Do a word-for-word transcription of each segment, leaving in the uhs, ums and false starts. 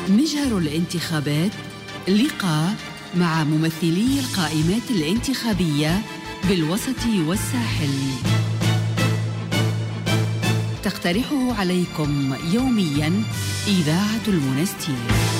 مجهر الانتخابات، لقاء مع ممثلي القائمات الانتخابية بالوسط والساحل، تقترحه عليكم يومياً إذاعة المنستير.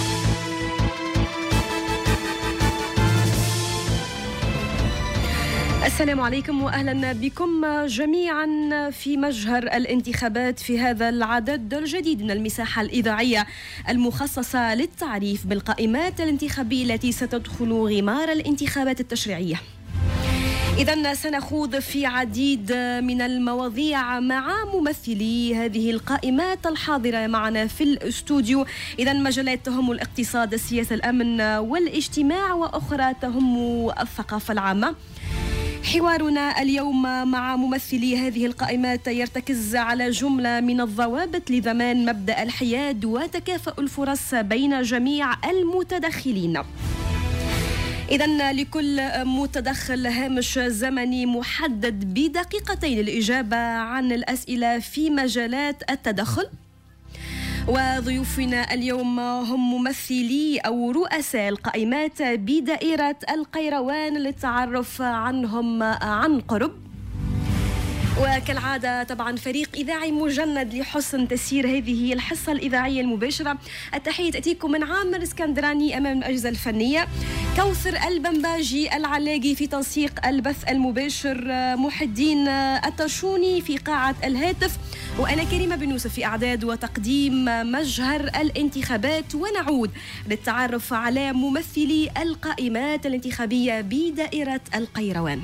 السلام عليكم وأهلا بكم جميعا في مجهر الانتخابات في هذا العدد الجديد من المساحة الإذاعية المخصصة للتعريف بالقائمات الانتخابية التي ستدخل غمار الانتخابات التشريعية. إذن سنخوض في عديد من المواضيع مع ممثلي هذه القائمات الحاضرة معنا في الاستوديو. إذن مجالات تهم الاقتصاد، السياسة، الأمن والاجتماع، وأخرى تهم الثقافة العامة. حوارنا اليوم مع ممثلي هذه القائمات يرتكز على جملة من الضوابط لضمان مبدأ الحياد وتكافؤ الفرص بين جميع المتدخلين. إذن لكل متدخل هامش زمني محدد بدقيقتين للإجابة عن الأسئلة في مجالات التدخل. وضيوفنا اليوم هم ممثلي أو رؤساء القائمات بدائرة القيروان للتعرف عنهم عن قرب. وكالعادة طبعا فريق إذاعي مجند لحسن تسيير هذه الحصة الإذاعية المباشرة. التحية تأتيكم من عامر اسكندراني أمام الأجهزة الفنية، كوثر البنباجي العلاقي في تنسيق البث المباشر، محي الدين التشوني في قاعة الهاتف، وأنا كريمة بن يوسف في إعداد وتقديم مجهر الانتخابات. ونعود للتعرف على ممثلي القائمات الانتخابية بدائرة القيروان.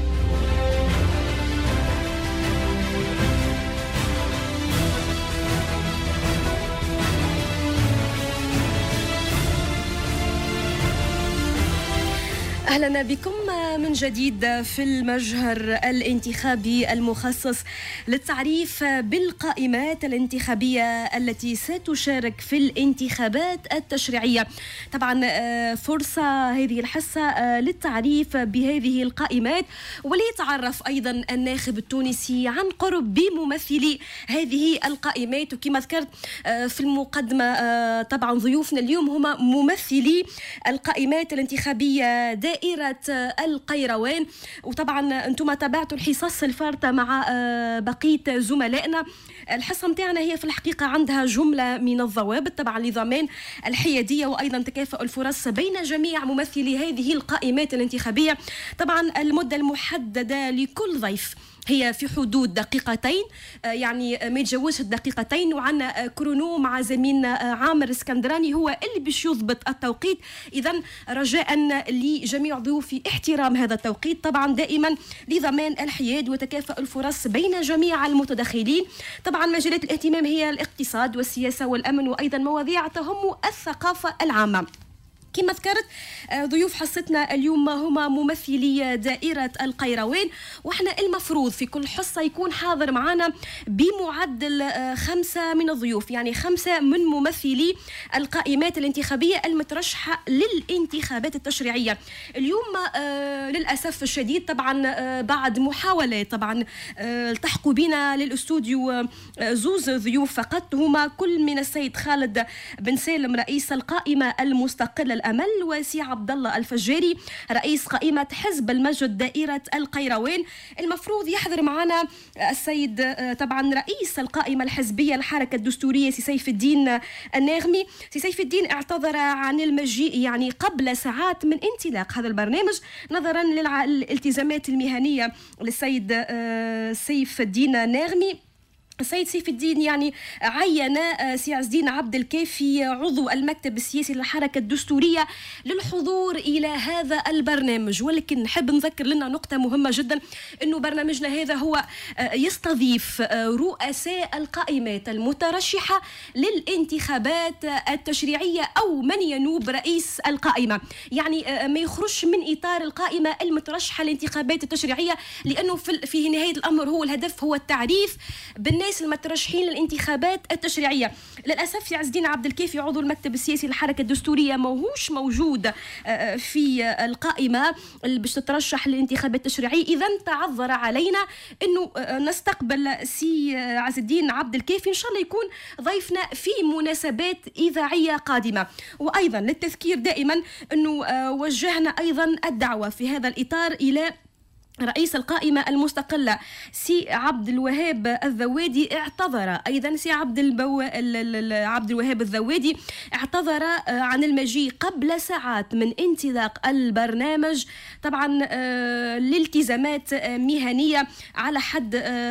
أهلا بكم من جديد في المجهر الانتخابي المخصص للتعريف بالقائمات الانتخابية التي ستشارك في الانتخابات التشريعية. طبعا فرصة هذه الحصة للتعريف بهذه القائمات وليتعرف أيضا الناخب التونسي عن قرب بممثلي هذه القائمات. وكما ذكرت في المقدمة طبعا ضيوفنا اليوم هما ممثلي القائمات الانتخابية دائرة القيروان. وطبعا انتم تابعتوا الحصص الفارطة مع بقية زملائنا. الحصة متاعنا هي في الحقيقة عندها جملة من الضوابط طبعا لضمان الحيادية وأيضا تكافؤ الفرص بين جميع ممثلي هذه القائمات الانتخابية. طبعا المدة المحددة لكل ضيف هي في حدود دقيقتين، يعني ما يتجاوزش الدقيقتين، وعنا كرونو مع زميلنا عامر اسكندراني هو اللي باش يضبط التوقيت. إذن رجاء لجميع ضيوفي احترام هذا التوقيت طبعا دائما لضمان الحياد وتكافؤ الفرص بين جميع المتدخلين. طبعا مجالات الاهتمام هي الاقتصاد والسياسة والأمن، وأيضا مواضيع تهم الثقافة العامة. كما ذكرت ضيوف حصتنا اليوم هما ممثلي دائرة القيروان، وإحنا المفروض في كل حصة يكون حاضر معنا بمعدل خمسة من الضيوف، يعني خمسة من ممثلي القائمات الانتخابية المترشحة للانتخابات التشريعية. اليوم للأسف الشديد طبعا بعد محاولة طبعا التحقوا بنا للأستوديو زوز ضيوف فقط، هما كل من السيد خالد بن سالم رئيس القائمة المستقلة الأمل، وسي عبد الله الفجاري رئيس قائمة حزب المجد دائرة القيروان. المفروض يحضر معنا السيد طبعا رئيس القائمة الحزبية الحركة الدستورية سي سيف الدين الناغمي. سي سيف الدين اعتذر عن المجيء يعني قبل ساعات من انطلاق هذا البرنامج نظرا للالتزامات المهنية للسيد سيف الدين الناغمي. السيد سيف الدين يعني عين سي عز الدين عبد الكافي عضو المكتب السياسي للحركة الدستورية للحضور إلى هذا البرنامج. ولكن نحب نذكر لنا نقطة مهمة جدا، أنه برنامجنا هذا هو يستضيف رؤساء القائمات المترشحة للانتخابات التشريعية أو من ينوب رئيس القائمة، يعني ما يخرج من إطار القائمة المترشحة للانتخابات التشريعية، لأنه في نهاية الأمر هو الهدف هو التعريف بالناس الناس المترشحين للانتخابات التشريعية. للأسف سي عز الدين عبد الكافي عضو المكتب السياسي للحركة الدستورية ماهوش موجود في القائمة باش تترشح للانتخابات التشريعية، إذا تعذر علينا أنه نستقبل سي عز الدين عبد الكافي إن شاء الله يكون ضيفنا في مناسبات إذاعية قادمة. وأيضا للتذكير دائما أنه وجهنا أيضا الدعوة في هذا الإطار إلى رئيس القائمة المستقلة سي عبد الوهاب الذوادي. اعتذر أيضا سي عبد البو... عبد الوهاب الذوادي اعتذر عن المجيء قبل ساعات من انطلاق البرنامج، طبعا لالتزامات مهنية على حد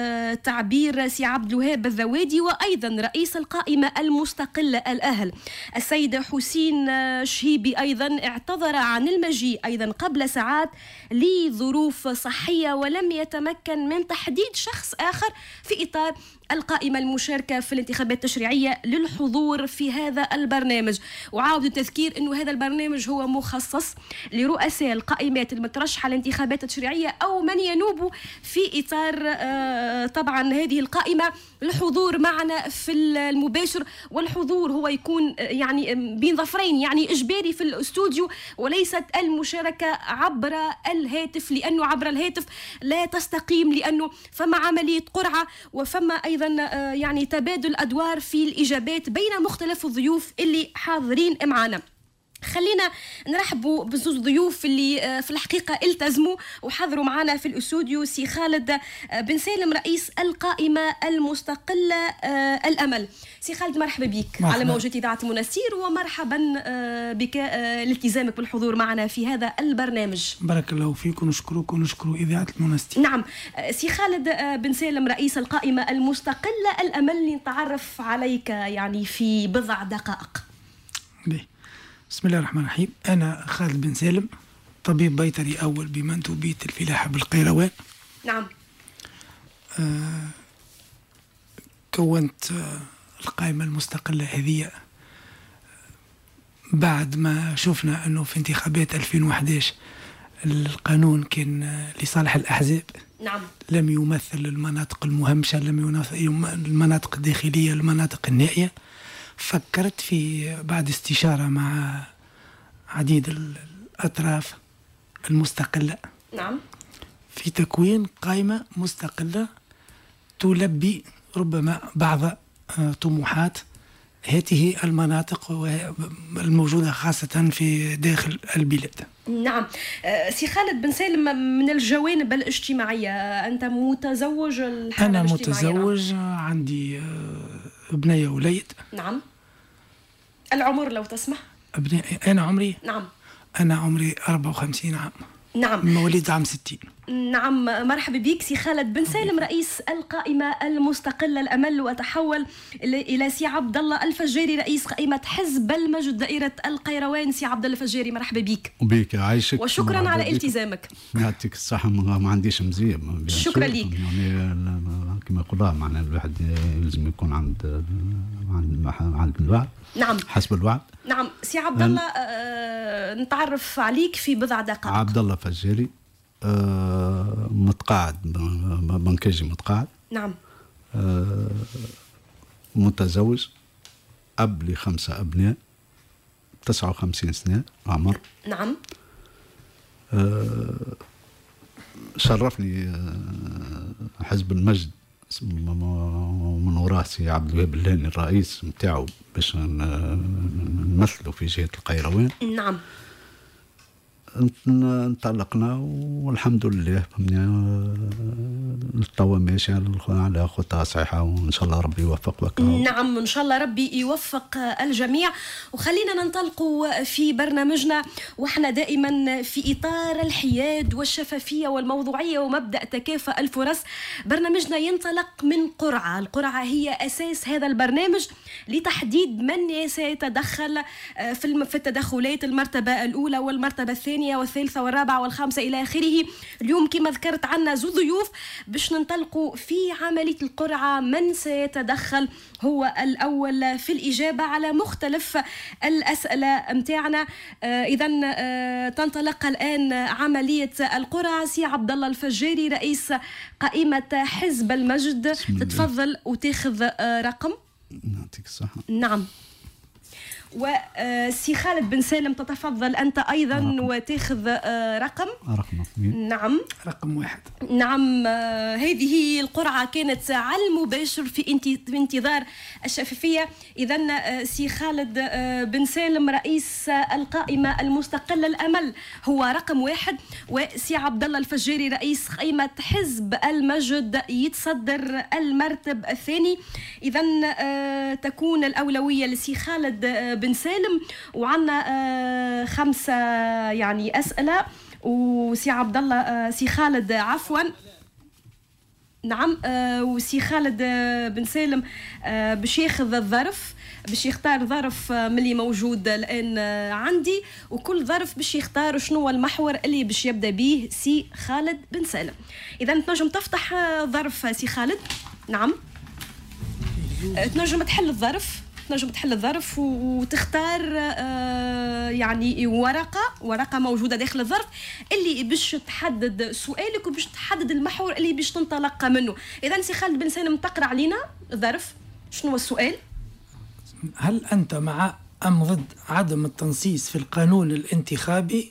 تعبير سي عبد الوهاب الذوادي. وأيضا رئيس القائمة المستقلة الأهل السيد حسين شهيبي أيضا اعتذر عن المجيء أيضا قبل ساعات لظروف صحية صحية، ولم يتمكن من تحديد شخص آخر في إطار القائمة المشاركة في الانتخابات التشريعية للحضور في هذا البرنامج. وعاود التذكير أنه هذا البرنامج هو مخصص لرؤساء القائمات المترشحة للانتخابات التشريعية أو من ينوب في إطار طبعا هذه القائمة الحضور معنا في المباشر. والحضور هو يكون يعني بين ظفرين، يعني إجباري في الاستوديو وليست المشاركة عبر الهاتف، لأنه عبر الهاتف لا تستقيم، لأنه فما عملية قرعة وفما أيضا يعني تبادل أدوار في الإجابات بين مختلف الضيوف اللي حاضرين معنا. خلينا نرحبوا بزوج ضيوف اللي في الحقيقة التزموا وحضروا معنا في الاستوديو. سي خالد بن سالم رئيس القائمة المستقلة الأمل. سي خالد مرحبا بك مرحبا. على موجة إذاعة المنستير، ومرحبا بك لالتزامك بالحضور معنا في هذا البرنامج. بارك الله فيكم ونشكركم ونشكروا إذاعة المنستير. نعم سي خالد بن سالم رئيس القائمة المستقلة الأمل، نتعرف عليك يعني في بضع دقائق. بيه. بسم الله الرحمن الرحيم. أنا خالد بن سالم، طبيب بيطري أول بمندوبية الفلاحة بالقيروان. نعم. آه كونت آه القائمة المستقلة هذه بعد ما شفنا أنه في انتخابات ألفين وأحد عشر القانون كان آه لصالح الأحزاب. نعم. لم يمثل المناطق المهمشة، لم يمثل المناطق الداخلية، المناطق النائية. فكرت في بعد استشارة مع عديد الأطراف المستقلة نعم في تكوين قائمة مستقلة تلبي ربما بعض طموحات هذه المناطق الموجودة خاصة في داخل البلاد. نعم. سي خالد بن سالم، من الجوانب الاجتماعية أنت متزوج؟ أنا متزوج، نعم. عندي ابنية وليد. نعم. العمر لو تسمح؟ ابني أنا عمري نعم أنا عمري أربعة وخمسين عام. نعم. مواليد عام ستين. نعم مرحبا بك سي خالد بن سالم رئيس القائمة المستقلة الأمل. وأتحول إلى سي عبد الله الفجاري رئيس قائمة حزب المجد دائرة القيروان. سي عبد الله الفجاري مرحبا بك. وبيك عايشك وشكرا على التزامك. يعطيك الصحة. ما عنديش مزيان. شكرا لك. يعني كما يقولها معناها الواحد لازم يكون عند عند الوعد. نعم. حسب الوعد. نعم. سي عبد الله آه نتعرف عليك في بضع دقائق. عبد الله الفجاري آه متقاعد بنكاجي متقاعد. نعم. آه متزوج، أب لخمسة أبناء، تسعة وخمسين سنة عمر. نعم. آه شرفني آه حزب المجد من وراء سي عبد الوهاب اللهاني الرئيس متاعه باش نمثله في جهة القيروان. نعم. انطلقنا والحمد لله التوا ماشي على خطى صحيحة، وإن شاء الله ربي يوفق وك. نعم إن شاء الله ربي يوفق الجميع. وخلينا ننطلقوا في برنامجنا وإحنا دائما في إطار الحياد والشفافية والموضوعية ومبدأ تكافؤ الفرص. برنامجنا ينطلق من قرعة. القرعة هي أساس هذا البرنامج لتحديد من سيتدخل في التدخلات المرتبة الأولى والمرتبة الثانية والثانية والثالثة والرابعة والخامسة إلى آخره. اليوم كما ذكرت عنا زو ضيوف باش ننطلقوا في عملية القرعة. من سيتدخل هو الأول في الإجابة على مختلف الأسئلة متاعنا. آه إذا آه تنطلق الآن عملية القرعة. سي عبد الله الفجاري رئيس قائمة حزب المجد، تتفضل وتاخذ آه رقم. يعطيك الصحة. نعم. وسي خالد بن سالم تتفضل أنت أيضا رقم. وتاخذ رقم رقم اثنين. نعم رقم واحد. نعم. هذه القرعة كانت على المباشر في انتظار الشفافية. إذن سي خالد بن سالم رئيس القائمة المستقلة الأمل هو رقم واحد، وسي عبد الله الفجاري رئيس قائمة حزب المجد يتصدر المرتب الثاني. إذن تكون الأولوية لسي خالد بن سالم، وعنا آه خمسة يعني أسئلة. وسي عبد الله آه سي خالد عفوا نعم آه وسي خالد آه بن سالم آه باش ياخذ الظرف، باش يختار ظرف آه من اللي موجود الآن آه عندي، وكل ظرف باش يختار شنو هو المحور اللي باش يبدأ به سي خالد بن سالم. إذا تنجم تفتح آه ظرف سي خالد. نعم آه تنجم تحل الظرف تنجم تحل الظرف وتختار آه يعني ورقة ورقة موجودة داخل الظرف اللي باش تحدد سؤالك وباش تحدد المحور اللي باش تنطلق منه. إذا سي خالد بن سالم تقرأ علينا الظرف. شنو هو السؤال؟ هل أنت مع أم ضد عدم التنصيص في القانون الانتخابي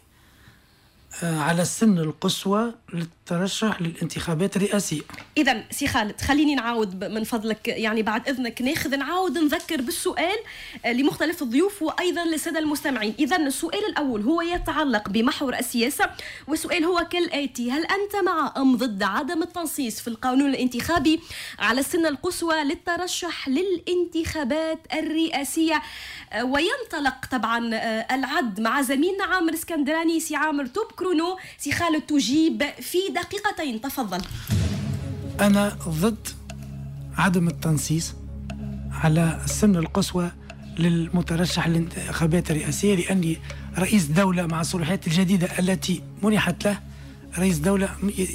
على السن القصوى للترشح للانتخابات الرئاسية؟ إذا سي خالد خليني نعاود من فضلك، يعني بعد إذنك ناخذ نعاود نذكر بالسؤال لمختلف الضيوف وأيضا للسادة المستمعين. إذا السؤال الأول هو يتعلق بمحور السياسة، والسؤال هو كالآتي: هل أنت مع أم ضد عدم التنصيص في القانون الانتخابي على السن القصوى للترشح للانتخابات الرئاسية؟ وينطلق طبعا العد مع زميلنا عامر اسكندراني. سي عامر توب كرونو، سي خالد تجيب في دقيقتين، تفضل. أنا ضد عدم التنصيص على السن القصوى للمترشح للانتخابات الرئاسية، لأني رئيس دولة مع الصلاحيات الجديدة التي منحت له، رئيس دولة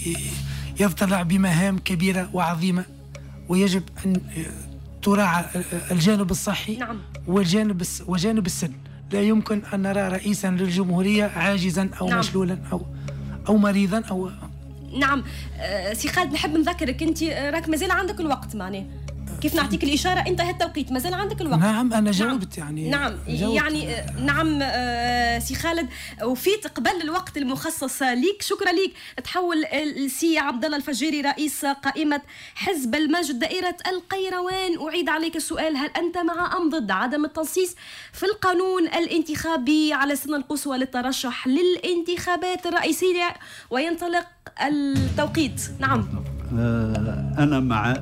يضطلع بمهام كبيرة وعظيمة، ويجب أن تراعى الجانب الصحي. نعم. والجانب وجانب السن. لا يمكن أن نرى رئيسا للجمهورية عاجزا أو نعم. مشلولا أو أو مريضا أو نعم. آه سي خالد نحب نذكرك أنت راك مازال عندك الوقت، معناه كيف نعطيك الإشارة انتهى التوقيت، مازال عندك الوقت. نعم أنا جاوبت. نعم. يعني نعم جاوبت. يعني آه نعم آه سي خالد، وفيت قبل الوقت المخصص ليك. شكرا ليك. تحول السي عبد الله الفجاري رئيس قائمة حزب المجد دائرة القيروان. أعيد عليك السؤال: هل أنت مع أم ضد عدم التنصيص في القانون الانتخابي على السن القصوى للترشح للانتخابات الرئيسية؟ وينطلق التوقيت. نعم. آه أنا مع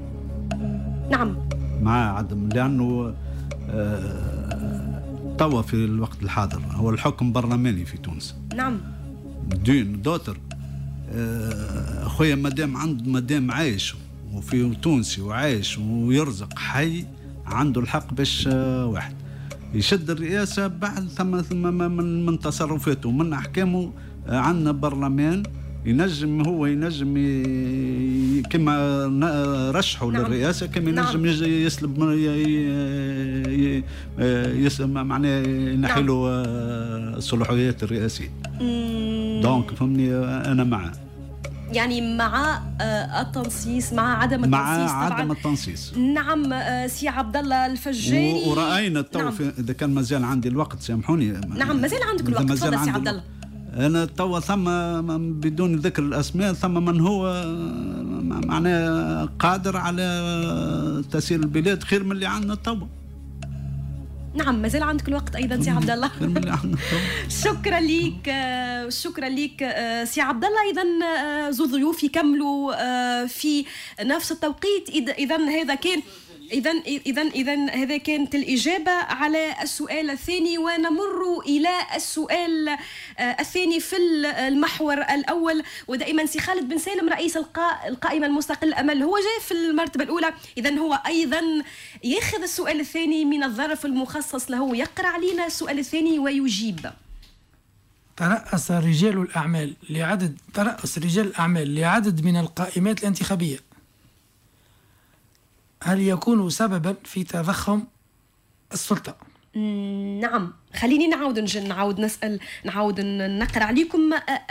نعم مع عدم، لأنه آه توا في الوقت الحاضر هو الحكم برلماني في تونس. نعم. دين دوتر آه خويا مادام عنده مادام عايش وفي تونسي وعايش ويرزق حي، عنده الحق باش آه واحد يشد الرئاسة بعد ثم ثم من من تصرفاته من أحكامه. آه عندنا برلمان ينجم هو ينجم كما رشحوا نعم. للرئاسة كما ينجم نعم. يسلب يسمى معناه ينحلوا نعم. الصلاحيات الرئاسية. دونك فهمني أنا مع يعني مع التنصيص، مع عدم التنصيص. مع عدم التنصيص. نعم. سي عبد الله الفجاري. ورأينا التو نعم. إذا كان مازال عندي الوقت سامحوني. نعم مازال عندك الوقت، تفضل سي عبد الله. أنا توا ثم بدون ذكر الأسماء ثم من هو معناه قادر على تسيير البلاد خير من اللي عندنا توا. نعم مازال عندك الوقت أيضا سي عبد الله. خير من اللي عندنا توا. شكرا ليك شكرا ليك سي عبد الله. إذا زو ضيوف يكملوا في نفس التوقيت. إذا هذا كان إذا إذا إذا هذا كانت الإجابة على السؤال الثاني، ونمر إلى السؤال الثاني في المحور الأول. ودائما سي خالد بن سالم رئيس القائمة المستقلة الأمل هو جاي في المرتبة الأولى، إذا هو أيضا يأخذ السؤال الثاني من الظرف المخصص له، يقرأ علينا السؤال الثاني ويجيب. ترأس رجال الأعمال لعدد ترأس رجال الأعمال لعدد من القائمات الانتخابية هل يكون سببا في تضخم السلطة؟ نعم، خليني نعاود نجن نعاود نسأل نعاود نقرأ عليكم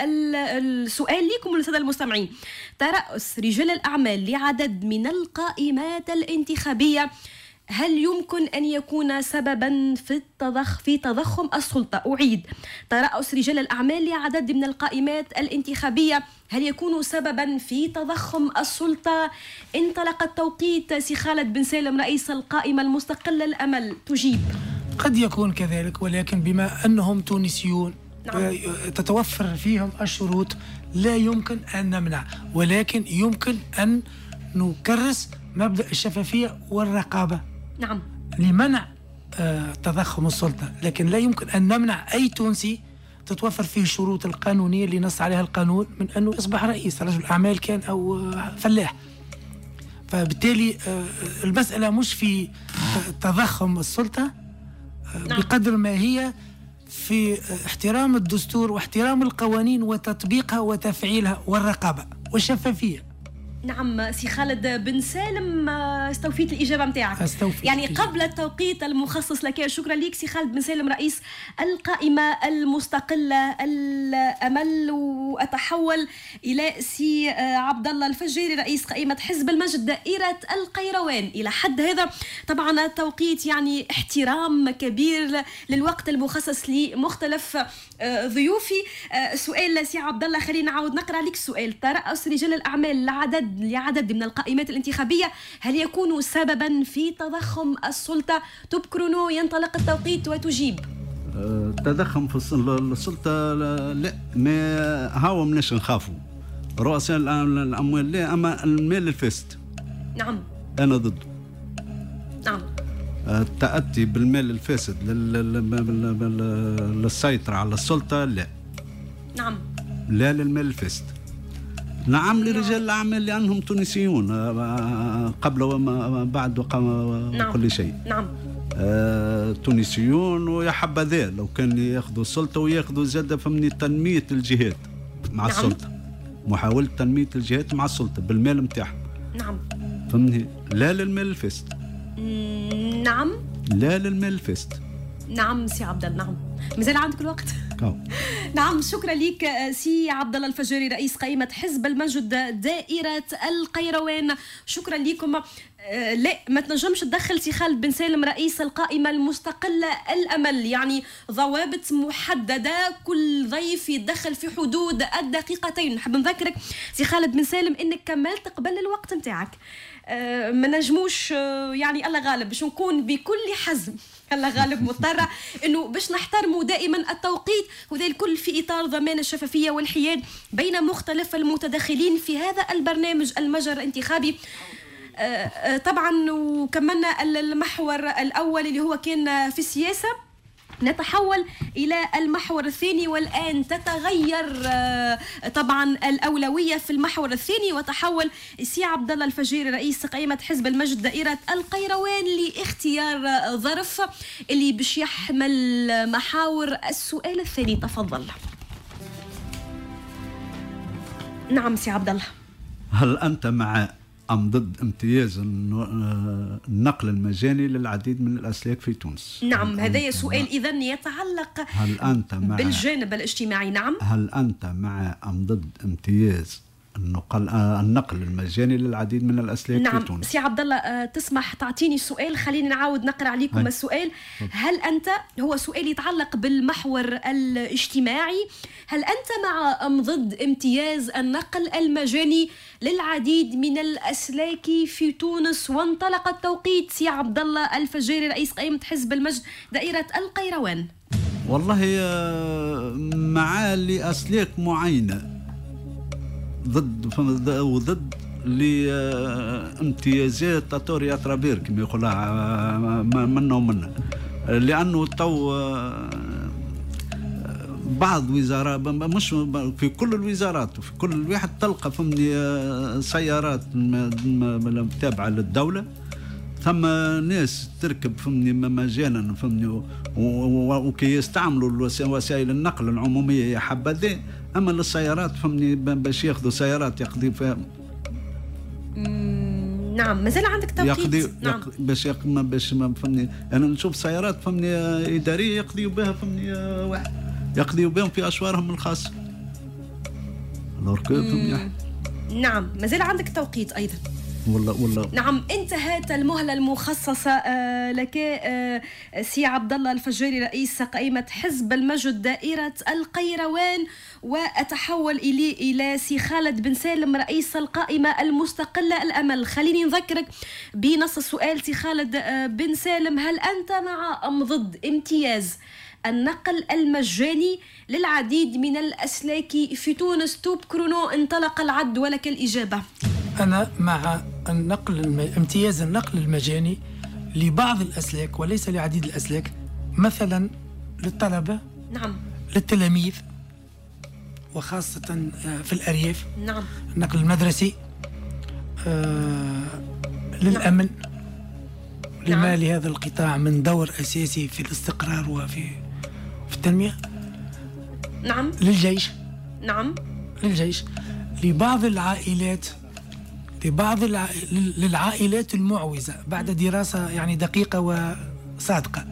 السؤال لكم للسادة المستمعين. ترأس رجال الأعمال لعدد من القائمات الانتخابية هل يمكن أن يكون سببا في التضخ في تضخم السلطة؟ أعيد، ترأس رجال الأعمال لعدد من القائمات الانتخابية هل يكون سببا في تضخم السلطة؟ انطلق التوقيت. سي خالد بن سالم رئيس القائمة المستقلة الأمل تجيب. قد يكون كذلك، ولكن بما أنهم تونسيون نعم. تتوفر فيهم الشروط لا يمكن أن نمنع، ولكن يمكن أن نكرس مبدأ الشفافية والرقابة نعم لمنع آه تضخم السلطة، لكن لا يمكن أن نمنع أي تونسي تتوفر فيه الشروط القانونية اللي نص عليها القانون من أنه يصبح رئيس، رجل أعمال كان أو آه فلاح. فبالتالي آه المسألة مش في تضخم السلطة آه نعم. بقدر ما هي في احترام الدستور واحترام القوانين وتطبيقها وتفعيلها والرقابة والشفافية. نعم سي خالد بن سالم، استوفيت الإجابة متاعك يعني الإجابة. قبل التوقيت المخصص لك. شكرا لك سي خالد بن سالم رئيس القائمة المستقلة الأمل. وأتحول إلى سي عبد الله الفجيري رئيس قائمة حزب المجد دائرة القيروان. إلى حد هذا طبعا التوقيت يعني احترام كبير للوقت المخصص لمختلف ضيوفي. سؤال سي عبد الله، خلينا نعاود نقرأ لك السؤال. ترأس رجال الأعمال لعدد لعدد من القائمات الانتخابية هل يكون سببا في تضخم السلطة؟ تبكرنو ينطلق التوقيت وتجيب. أه تضخم في السلطة لا، ما هاو مناش نخافوا رؤساء الأموال لا، أما المال الفاسد نعم أنا ضده. نعم التأتي بالمال الفاسد للسيطرة على السلطة لا. نعم لا للمال الفاسد. نعم لرجال الأعمال لأنهم تونسيون قبل وما بعد وكل نعم. شيء. نعم آه، تونسيون ويا حبذا لو كان ياخذوا السلطة وياخذوا زادة فمني تنمية الجهات مع نعم. السلطة، محاولة تنمية الجهات مع السلطة بالمال متاعهم. نعم فهمني، لا للمال الفاسد. نعم لا للمال الفاسد. نعم سي عبد الله. نعم مازال عندك الوقت. كاو. نعم شكرا لك سي عبد الله الفجيري رئيس قائمة حزب المجد دائرة القيروان. شكرا لكم. أه لا ما تنجمش تدخل سي خالد بن سالم رئيس القائمة المستقلة الأمل، يعني ضوابط محددة، كل ضيف يتدخل في حدود الدقيقتين. نحب نذكرك سي خالد بن سالم انك كملت قبل الوقت نتاعك. أه ما نجموش أه يعني الله غالب باش نكون بكل حزم الله غالب مضطرة انه باش نحترموا دائما التوقيت، وذا الكل في اطار ضمان الشفافية والحياد بين مختلف المتدخلين في هذا البرنامج المجر الانتخابي. طبعا وكملنا المحور الأول اللي هو كان في السياسة، نتحول إلى المحور الثاني، والآن تتغير طبعا الأولوية في المحور الثاني، وتحول سي عبد الله الفجيري رئيس قائمة حزب المجد دائرة القيروان لاختيار ظرف اللي باش يحمل محاور السؤال الثاني. تفضل. نعم سي عبد الله. هل أنت مع أم ضد امتياز النقل المجاني للعديد من الأسلاك في تونس؟ نعم هذا سؤال إذن يتعلق هل أنت مع بالجانب الاجتماعي. نعم هل أنت مع أم ضد امتياز النقل النقل المجاني للعديد من الأسلاك نعم. في تونس؟ سي عبد الله تسمح تعطيني السؤال، خليني نعاود نقرأ عليكم هاي. السؤال هل أنت هو سؤال يتعلق بالمحور الاجتماعي، هل أنت مع أم ضد امتياز النقل المجاني للعديد من الأسلاك في تونس؟ وانطلق التوقيت. سي عبد الله الفجيري رئيس قائمة حزب المجد دائرة القيروان. والله مع لأسلاك معينة، ضد وضد لامتيازات تطوري أطرابير كما يقولها منا ومنا، لأنه تو بعض وزارات مش في كل الوزارات وفي كل الواحد تلقى فمني سيارات تابعة للدولة ثم ناس تركب فهمني مجانا فهمني وكي يستعملوا وسائل النقل العموميه يا حبذا، اما للسيارات فهمني باش ياخذوا سيارات يقضي فيها. نعم مازال عندك توقيت. يقضي نعم. باش يقضي باش فهمني انا نشوف سيارات فهمني اداريه يقضيوا بها فهمني واحد يقضيوا بهم في اشوارهم الخاصه. نعم مازال عندك توقيت ايضا. والله والله نعم. انتهت المهلة المخصصة آه لك آه سي عبد الله الفجاري رئيس قائمة حزب المجد دائرة القيروان، وأتحول إلي إلى سي خالد بن سالم رئيس القائمة المستقلة الأمل. خليني نذكرك بنص السؤال سي خالد آه بن سالم، هل أنت مع أم ضد امتياز النقل المجاني للعديد من الأسلاك في تونس؟ توب كرونو انطلق العد ولك الإجابة. أنا مع النقل الم... امتياز النقل المجاني لبعض الأسلاك وليس لعديد الأسلاك، مثلا للطلبة، نعم، للتلاميذ وخاصة في الأرياف، نعم، النقل المدرسي، آه... للأمن، نعم، لما لهذا القطاع من دور أساسي في الاستقرار وفي في التنمية، نعم، للجيش، نعم، للجيش، لبعض العائلات لبعض الع... للعائلات المعوزة بعد دراسة يعني دقيقة وصادقة،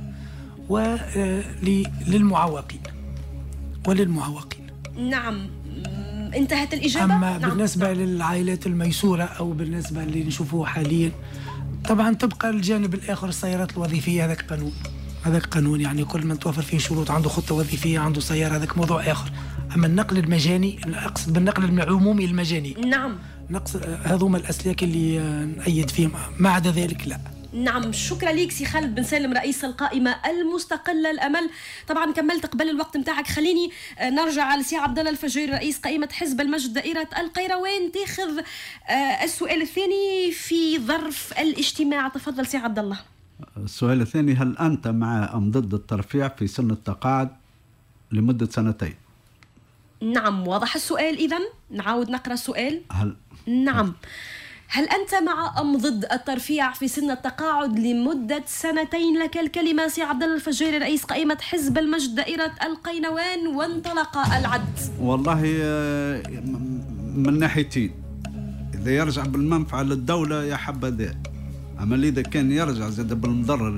وللمعوقين وللمعوقين. نعم انتهت الإجابة. أما نعم. بالنسبة نعم. للعائلات الميسورة أو بالنسبة اللي نشوفوه حاليا، طبعا تبقى الجانب الآخر السيارات الوظيفية، هذاك قانون هذاك قانون يعني كل من توفر فيه شروط، عنده خطة وظيفية، عنده سيارة، هذاك موضوع آخر. أما النقل المجاني، أقصد بالنقل العمومي المجاني، نعم، نقص هذوما الأسلاك اللي نأيد فيهم، ما عدا ذلك لا. نعم شكرا ليك سي خالد بن سالم رئيس القائمة المستقلة الأمل. طبعا كملت قبل الوقت متاعك، خليني نرجع لسي عبد الله الفجاري رئيس قائمة حزب المجد دائرة القيروان تاخذ السؤال الثاني في ظرف الاجتماع. تفضل سي عبد الله. السؤال الثاني، هل أنت مع أم ضد الترفيع في سن التقاعد لمدة سنتين؟ نعم واضح السؤال. إذن نعاود نقرأ السؤال. هل نعم هل أنت مع أم ضد الترفيع في سن التقاعد لمدة سنتين؟ لك الكلمة سي عبد الله الفجاري رئيس قائمة حزب المجد دائرة القيروان، وانطلق العد. والله من ناحيتين، إذا يرجع بالمنفعة للدولة يا حبذا، أما إذا كان يرجع زاد بالمضر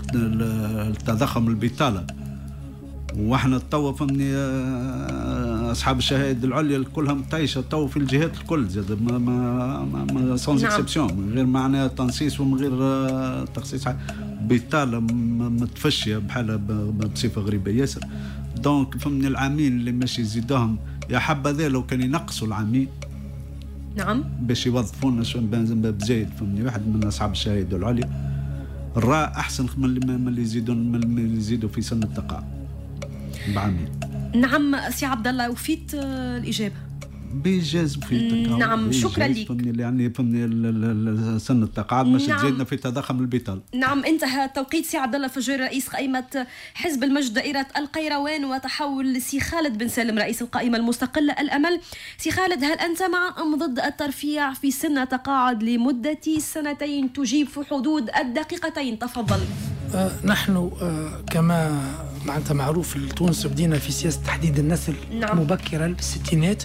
للتضخم البطالة، واحنا توا فهمني اصحاب الشهاده العليا كلهم تعيش توا في الجهات الكل زاد ما ما ما سونز اكسبسيون، من غير معناها تنصيص ومن غير تخصيص، بطاله متفشيه بحالها بصفه غريبه ياسر. دونك فهمني العامين اللي ماشي يزيدوهم يا حبذا لو كان ينقصوا العامين، نعم، باش يوظفونا شو بزايد فهمني واحد من اصحاب الشهاده العليا، الراء احسن من اللي يزيدون من اللي يزيدوا في سن التقاعد بعمل. نعم سي عبد الله وفيت الإجابة بإيجاز وفيت. نعم شكرا لك. يعني فهمني سن التقاعد مش نعم. تزيدنا في تضخم البطالة. نعم انتهى توقيت سي عبد الله الفجاري رئيس قائمة حزب المجد دائرة القيروان، وتحول لسي خالد بن سالم رئيس القائمة المستقلة الأمل. سي خالد، هل أنت مع أم ضد الترفيع في سن التقاعد لمدة سنتين؟ تجيب في حدود الدقيقتين. تفضل. آه نحن آه كما معناتها معروف في تونس بدينا في سياسة تحديد النسل نعم. مبكرا بالستينات،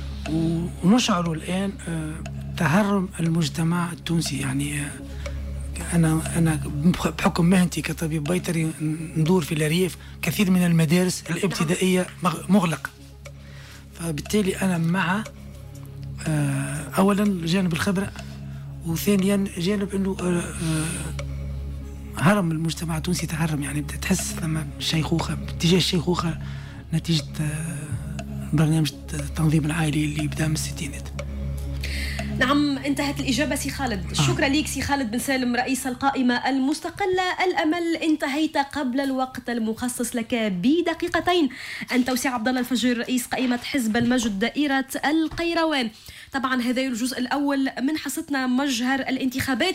ونشعر الآن آه تهرم المجتمع التونسي. يعني آه أنا أنا بحكم مهنتي كطبيب بيطري ندور في الأرياف، كثير من المدارس الابتدائية مغلقة، فبالتالي أنا مع آه أولا جانب الخبرة، وثانيا جانب أنه آه آه هرم المجتمع التونسي تهرم، يعني بدأت تحس لما الشيخوخة اتجاه الشيخوخة نتيجة برنامج التنظيم العائلي اللي بدأ من الستينات. نعم انتهت الإجابة سي خالد. آه. شكرا ليك سي خالد بن سالم رئيس القائمة المستقلة الأمل. انتهيت قبل الوقت المخصص لك بدقيقتين أنت وسي عبد الله الفجاري رئيس قائمة حزب المجد دائرة القيروان. طبعا هذا الجزء الأول من حصتنا مجهر الانتخابات.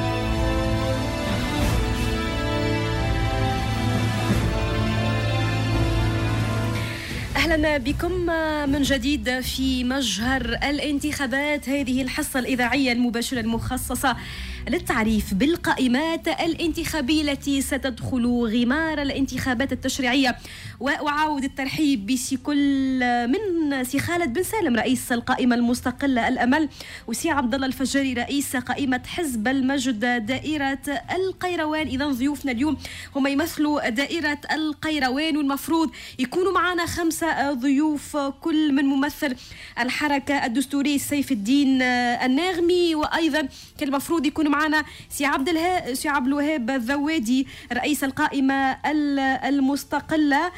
أهلا بكم من جديد في مجهر الانتخابات، هذه الحصة الإذاعية المباشرة المخصصة للتعريف بالقائمات الانتخابية التي ستدخل غمار الانتخابات التشريعية. وأعاود الترحيب بسي كل من سي خالد بن سالم رئيس القائمة المستقلة الأمل، وسي عبد الله الفجاري رئيس قائمة حزب المجد دائرة القيروان. إذا ضيوفنا اليوم هم يمثلوا دائرة القيروان، والمفروض يكونوا معنا خمسة ضيوف، كل من ممثل الحركة الدستورية سيف الدين الناغمي، وأيضا كان المفروض يكونوا معنا سي عبد الها سي عبد الوهاب الذوادي رئيس القائمة المستقلة.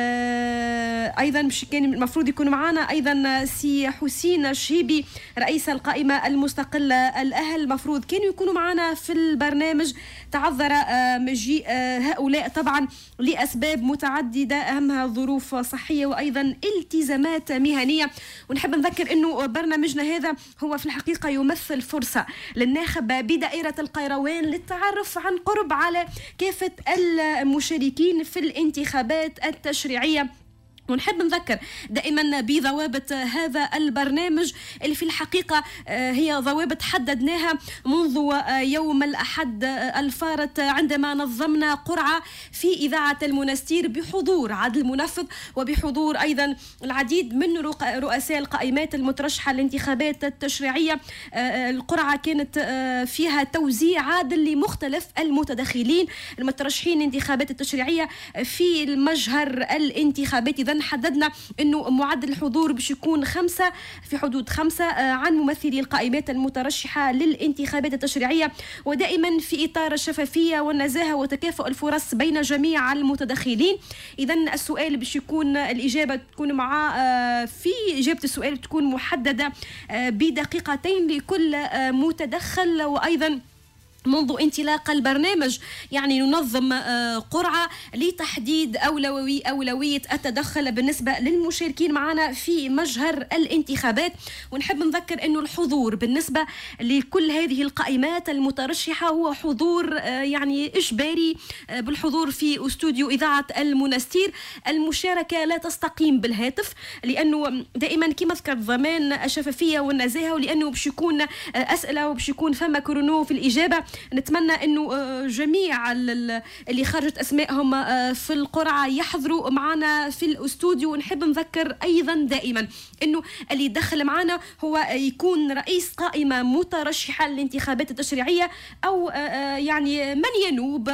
أيضا مش كان المفروض يكونوا معنا أيضا سي حسين الشهيبي رئيس القائمة المستقلة الأهل، المفروض كانوا يكونوا معنا في البرنامج. تعذر مجيء هؤلاء طبعا لأسباب متعددة، أهمها ظروف صحية وأيضا التزامات مهنية. ونحب نذكر أنه برنامجنا هذا هو في الحقيقة يمثل فرصة للناخب بدائرة القيروان للتعرف عن قرب على كافة المشاركين في الانتخابات التشريعية. ونحب نذكر دائما بضوابط هذا البرنامج اللي في الحقيقة هي ضوابط حددناها منذ يوم الأحد الفارط عندما نظمنا قرعة في إذاعة المنستير بحضور عدل منفذ وبحضور أيضا العديد من رؤساء القائمات المترشحة للانتخابات التشريعية. القرعة كانت فيها توزيع عادل لمختلف المتدخلين المترشحين للانتخابات التشريعية في المجهر الانتخابات. إذن حددنا أنه معدل الحضور باش يكون خمسة في حدود خمسة عن ممثلي القائمات المترشحة للانتخابات التشريعية، ودائما في إطار الشفافية والنزاهة وتكافؤ الفرص بين جميع المتدخلين. إذن السؤال باش يكون الإجابة تكون مع في إجابة السؤال تكون محددة بدقيقتين لكل متدخل. وأيضا منذ انطلاق البرنامج يعني ننظم قرعة لتحديد أولوي أولوية التدخل بالنسبة للمشاركين معنا في مجهر الانتخابات. ونحب نذكر أنه الحضور بالنسبة لكل هذه القائمات المترشحة هو حضور يعني إجباري بالحضور في استوديو إذاعة المنستير. المشاركة لا تستقيم بالهاتف لأنه دائما كما ذكرت ضمان الشفافية والنزاهة، ولأنه باش يكون أسئلة وباش يكون فما كرونو في الإجابة. نتمنى أنه جميع اللي خرجت أسمائهم في القرعة يحضروا معنا في الأستوديو. ونحب نذكر أيضا دائما أنه اللي يدخل معنا هو يكون رئيس قائمة مترشحة للانتخابات التشريعية أو يعني من ينوب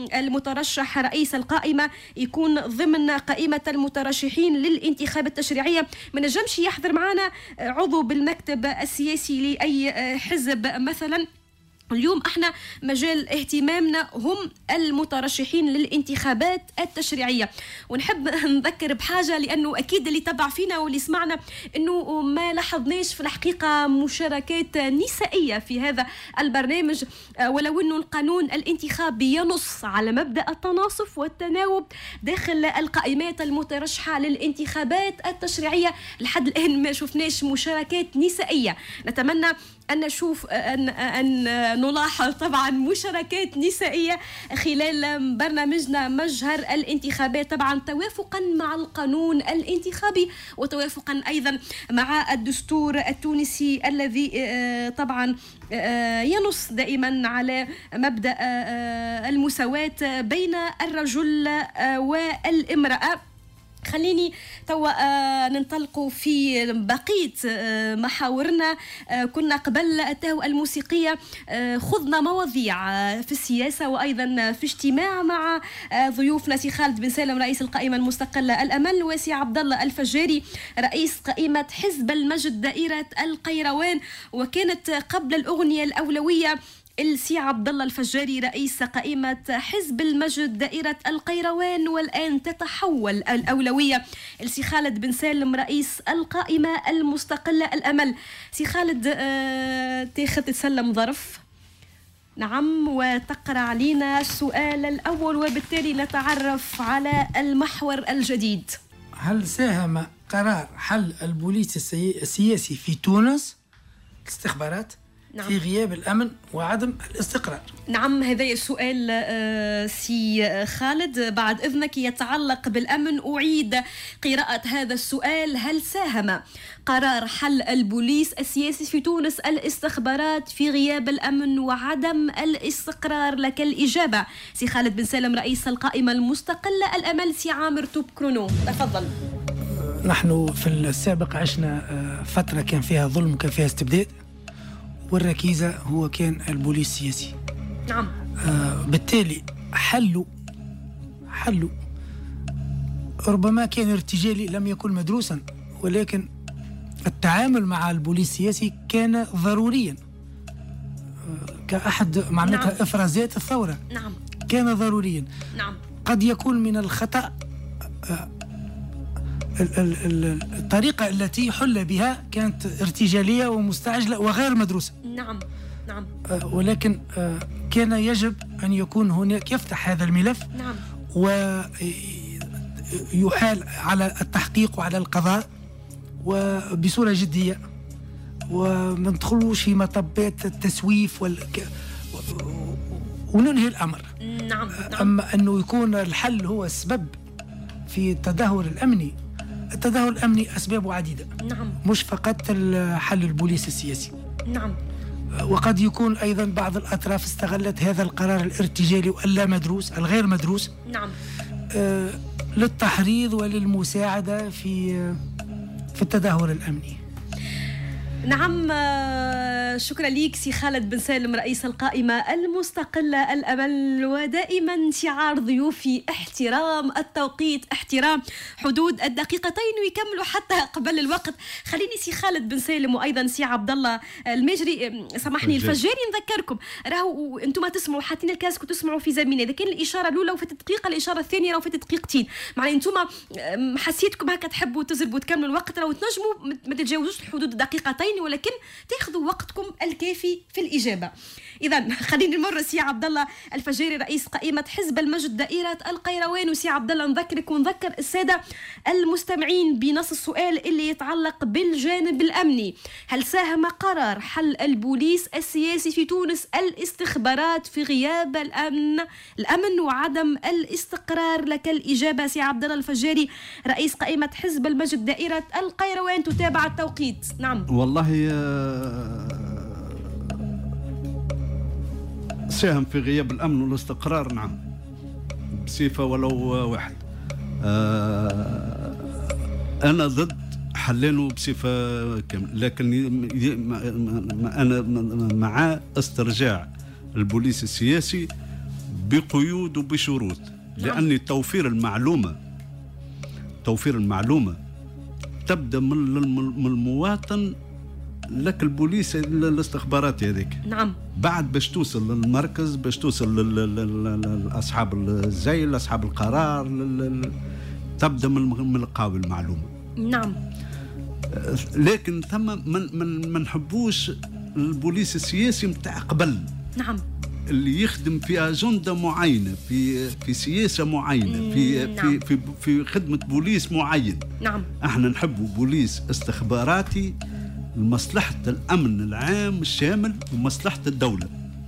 المترشح رئيس القائمة يكون ضمن قائمة المترشحين للانتخابات التشريعية. ما نجمش يحضر معنا عضو بالمكتب السياسي لأي حزب مثلا. اليوم احنا مجال اهتمامنا هم المترشحين للانتخابات التشريعية. ونحب نذكر بحاجة لأنه أكيد اللي تبع فينا واللي سمعنا أنه ما لاحظناش في الحقيقة مشاركات نسائية في هذا البرنامج، ولو أنه القانون الانتخابي ينص على مبدأ التناصف والتناوب داخل القائمات المترشحة للانتخابات التشريعية. لحد الآن ما شفناش مشاركات نسائية. نتمنى أن نشوف أن أن نلاحظ طبعا مشاركات نسائية خلال برنامجنا مجهر الانتخابات، طبعا توافقا مع القانون الانتخابي وتوافقا أيضا مع الدستور التونسي الذي طبعا ينص دائما على مبدأ المساواة بين الرجل والامرأة. خليني توا آه ننطلقوا في بقية آه محاورنا. آه كنا قبل التهوئة الموسيقية آه خضنا مواضيع آه في السياسة وأيضا في اجتماع مع آه ضيوفنا سي خالد بن سالم رئيس القائمة المستقلة الأمل وسي عبد الله الفجاري رئيس قائمة حزب المجد دائرة القيروان. وكانت قبل الأغنية الأولوية السي عبد الله الفجاري رئيس قائمة حزب المجد دائرة القيروان، والآن تتحول الأولوية السي خالد بن سالم رئيس القائمة المستقلة الأمل. سي خالد آه تاخذ تسلم ظرف نعم وتقرأ علينا السؤال الأول وبالتالي نتعرف على المحور الجديد. هل ساهم قرار حل البوليس السياسي في تونس الاستخبارات نعم. في غياب الأمن وعدم الاستقرار. نعم، هذا السؤال سي خالد بعد إذنك يتعلق بالأمن. أعيد قراءة هذا السؤال: هل ساهم قرار حل البوليس السياسي في تونس الاستخبارات في غياب الأمن وعدم الاستقرار؟ لك الإجابة سي خالد بن سالم رئيس القائمة المستقلة الأمل. سي عامر توب كرونو، تفضل. نحن في السابق عشنا فترة كان فيها ظلم وكان فيها استبداد، والركيزة هو كان البوليس السياسي. نعم. آه بالتالي حلوا حلوا ربما كان ارتجالي لم يكن مدروسا، ولكن التعامل مع البوليس السياسي كان ضروريا آه كأحد معناتها نعم. إفرازات الثورة. نعم. كان ضروريا. نعم. قد يكون من الخطأ آه الطريقة التي حل بها كانت ارتجالية ومستعجلة وغير مدروسة. نعم. نعم. ولكن كان يجب أن يكون هناك يفتح هذا الملف. نعم. ويحال على التحقيق وعلى القضاء وبصورة جدية، وما ندخلوش في مطبات التسويف وال... وننهي الأمر. نعم. أما أنه يكون الحل هو السبب في التدهور الأمني، التدهور الأمني أسبابه عديدة. نعم. مش فقط حل البوليس السياسي. نعم. وقد يكون أيضا بعض الأطراف استغلت هذا القرار الارتجالي واللا مدروس الغير مدروس. نعم. آه للتحريض وللمساعدة في في التدهور الأمني. نعم، شكرا ليك سي خالد بن سالم رئيس القائمة المستقلة الأمل. ودائما شعار ضيوفي احترام التوقيت، احترام حدود الدقيقتين ويكملوا حتى قبل الوقت. خليني سي خالد بن سالم وأيضا سي عبد الله المجري، سامحني الفجاري، نذكركم راهو انتم تسمعوا حاطين الكاسك وتسمعوا في زمينه. إذا كان الإشارة الأولى وفي دقيقة، الإشارة الثانية راهو في دقيقتين، معناها انتم حسيتكم هكا تحبوا تزربوا تكملوا الوقت، راهو تنجموا ما تتجاوزوش حدود الدقيقتين، ولكن تاخذوا وقتكم الكافي في الإجابة. إذا خليني نمر سي عبد الله الفجاري رئيس قائمة حزب المجد دائرة القيروان. وسي عبد الله نذكرك ونذكر السادة المستمعين بنص السؤال اللي يتعلق بالجانب الأمني: هل ساهم قرار حل البوليس السياسي في تونس الاستخبارات في غياب الأمن الأمن وعدم الاستقرار؟ لك الإجابة سي عبد الله الفجاري رئيس قائمة حزب المجد دائرة القيروان. تتابع التوقيت. نعم. والله ساهم في غياب الأمن والاستقرار، نعم، بصفة ولو واحد. أنا ضد حلينه بصفة كاملة، لكن أنا مع استرجاع البوليس السياسي بقيود وبشروط، لأن توفير المعلومة توفير المعلومة تبدأ من المواطن لك البوليس الاستخباراتي هذيك. نعم. بعد باش توصل للمركز، باش توصل لاصحاب الزي، لاصحاب القرار، تبدا من القاوي المعلومه. نعم. لكن ثم من من ما نحبوش البوليس السياسي متاع قبل. نعم. اللي يخدم في اجنده معينه، في في سياسه معينه، في نعم. في في في خدمه بوليس معين. نعم. احنا نحبوا بوليس استخباراتي لمصلحة الأمن العام الشامل ومصلحة الدولة.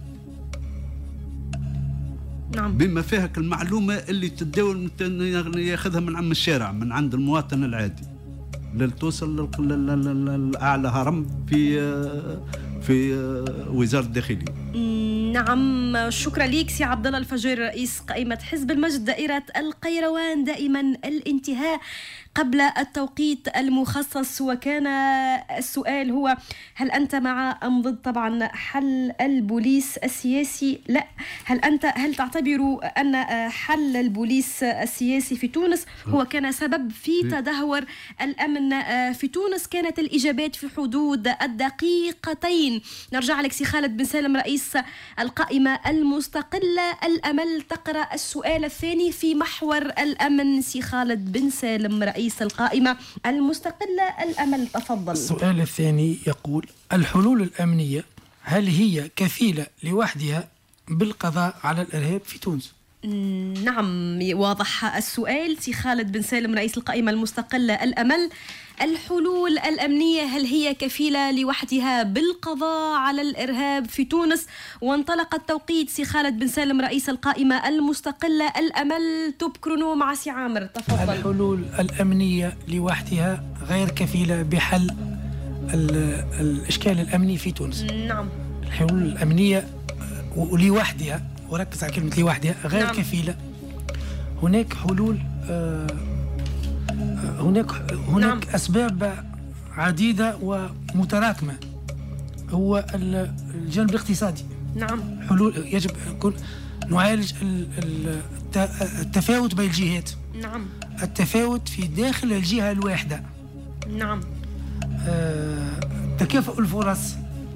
نعم. بما فيها المعلومة اللي تتداول ياخذها من عم الشارع، من عند المواطن العادي، لتوصل لأعلى هرم في في وزارة الداخلية. نعم، شكرا ليك سي عبد الله الفجاري رئيس قائمة حزب المجد دائرة القيروان. دائما الانتهاء قبل التوقيت المخصص. وكان السؤال هو: هل أنت مع أم ضد طبعا حل البوليس السياسي؟ لا. هل أنت هل تعتبر أن حل البوليس السياسي في تونس هو كان سبب في تدهور الأمن في تونس؟ كانت الإجابات في حدود الدقيقتين. نرجع لك سي خالد بن سالم رئيس القائمة المستقلة الأمل، تقرأ السؤال الثاني في محور الأمن. سي خالد بن سالم رئيس القائمة المستقلة الأمل، تفضل. السؤال الثاني يقول: الحلول الأمنية هل هي كفيلة لوحدها بالقضاء على الإرهاب في تونس؟ نعم واضح السؤال. سي خالد بن سالم رئيس القائمة المستقلة الأمل، الحلول الأمنية هل هي كفيلة لوحدها بالقضاء على الإرهاب في تونس؟ وانطلق التوقيت. سي خالد بن سالم رئيس القائمة المستقلة الأمل، تبكرنو مع سي عامر، تفضل. الحلول الأمنية لوحدها غير كفيلة بحل الإشكال الأمني في تونس. نعم. الحلول الأمنية ولوحدها، وركز على كلمة لوحدها، غير نعم. كفيلة. هناك حلول آه هناك هناك نعم. أسباب عديدة ومتراكمة. هو الجانب الاقتصادي. نعم. حلول يجب يكون نعالج التفاوت بين الجهات. نعم. التفاوت في داخل الجهة الواحدة. نعم. آه تكافؤ الفرص،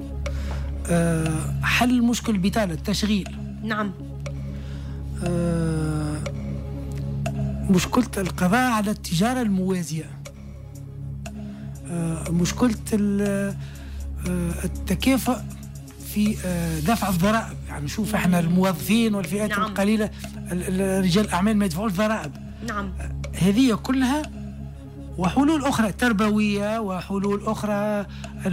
آه حل مشكل البطالة، التشغيل. نعم. آه مشكلة القضاء على التجارة الموازية، آه مشكلة التكافؤ في دفع الضرائب. يعني نشوف احنا الموظفين والفئات نعم. القليلة، رجال الأعمال ما يدفعوا الضرائب. نعم. هذه كلها وحلول أخرى تربوية، وحلول أخرى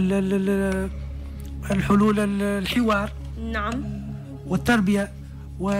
الحلول الحوار. نعم. والتربية، و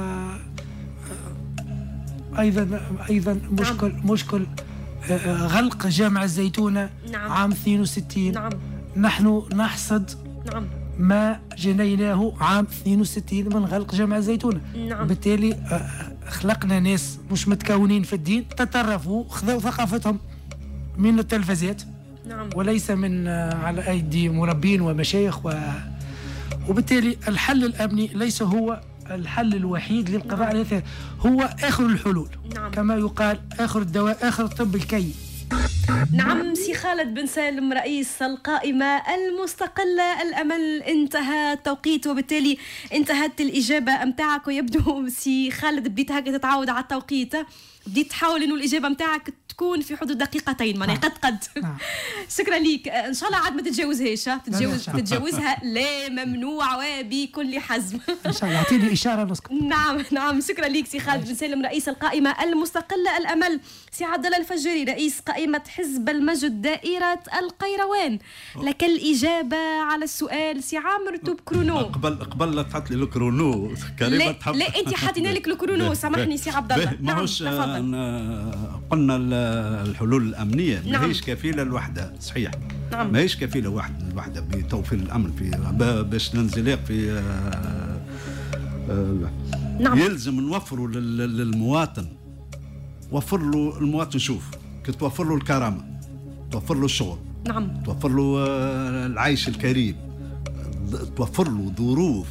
أيضا أيضا مشكل نعم. مشكل غلق جامع الزيتونة نعم. عام اثنين وستين. نعم. نحن نحصد نعم. ما جنيناه عام اثنين وستين من غلق جامع الزيتونة. نعم. بالتالي خلقنا ناس مش متكونين في الدين، تطرفوا، خذوا ثقافتهم من التلفزيات. نعم. وليس من على أيدي مربين ومشايخ، و... وبالتالي الحل الأمني ليس هو الحل الوحيد للقضاء على الإرهاب، هو آخر الحلول. نعم. كما يقال آخر الدواء آخر الطب الكي. نعم. سي خالد بن سالم رئيس القائمة المستقلة الأمل، انتهى التوقيت وبالتالي انتهت الإجابة متاعك. ويبدو سي خالد بديت هكا تتعود على التوقيت، بديت تحاول إنه الإجابة متاعك تكون في حدود دقيقتين، معناها قد قد شكرا ليك. ان شاء الله عاد ما تتجاوزهاش، تتجاوز تتجاوزها لا، ممنوع وبكل حزم. ان شاء الله اعطيني اشاره نسكت. نعم نعم. شكرا ليك سي خالد بن سالم رئيس القائمه المستقله الامل. سي عبد الله الفجاري رئيس قائمه حزب المجد دائره القيروان، لك الاجابه على السؤال. سي عامر تبكرونو. قبل قبل لا تحط لي الكرونو كريمه تحط. لا انت حاطين لك الكرونو، سامحني سي عبد الله. نعم تفضل. قلنا الحلول الأمنية نعم. ما هيش كفيلة لوحدها، صحيح. نعم. ما هيش كفيلة واحدة لوحدها بتوفير الأمن في باش الانزلاق في آآ آآ نعم. يلزم نوفروا للمواطن، وفر له المواطن. شوف توفر له الكرامة، توفر له الشغل. نعم. توفر له العيش الكريم، توفر له ظروف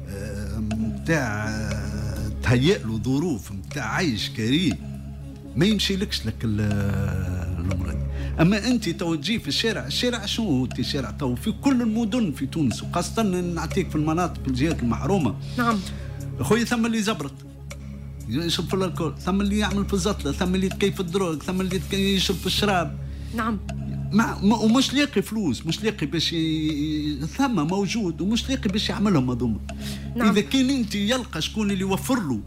متاع، تهيئ له ظروف متاع عيش كريم، ما يمشي لكش لك الامور. اما انت تو تجي في الشارع، الشارع شو هو الشارع تو في كل المدن في تونس، وخاصه نعطيك في المناطق الجهات المحرومه. نعم. خويا ثم اللي زبرت يشرب في الكل، ثم اللي يعمل في الزطله، ثم اللي يتكيف الدروغ، ثم اللي يشرب في الشراب. نعم. مع ومش لاقي فلوس، مش لاقي باش ي... ثم موجود ومش لاقي باش يعملهم هذوما. نعم. اذا كان انت يلقى شكون اللي يوفر له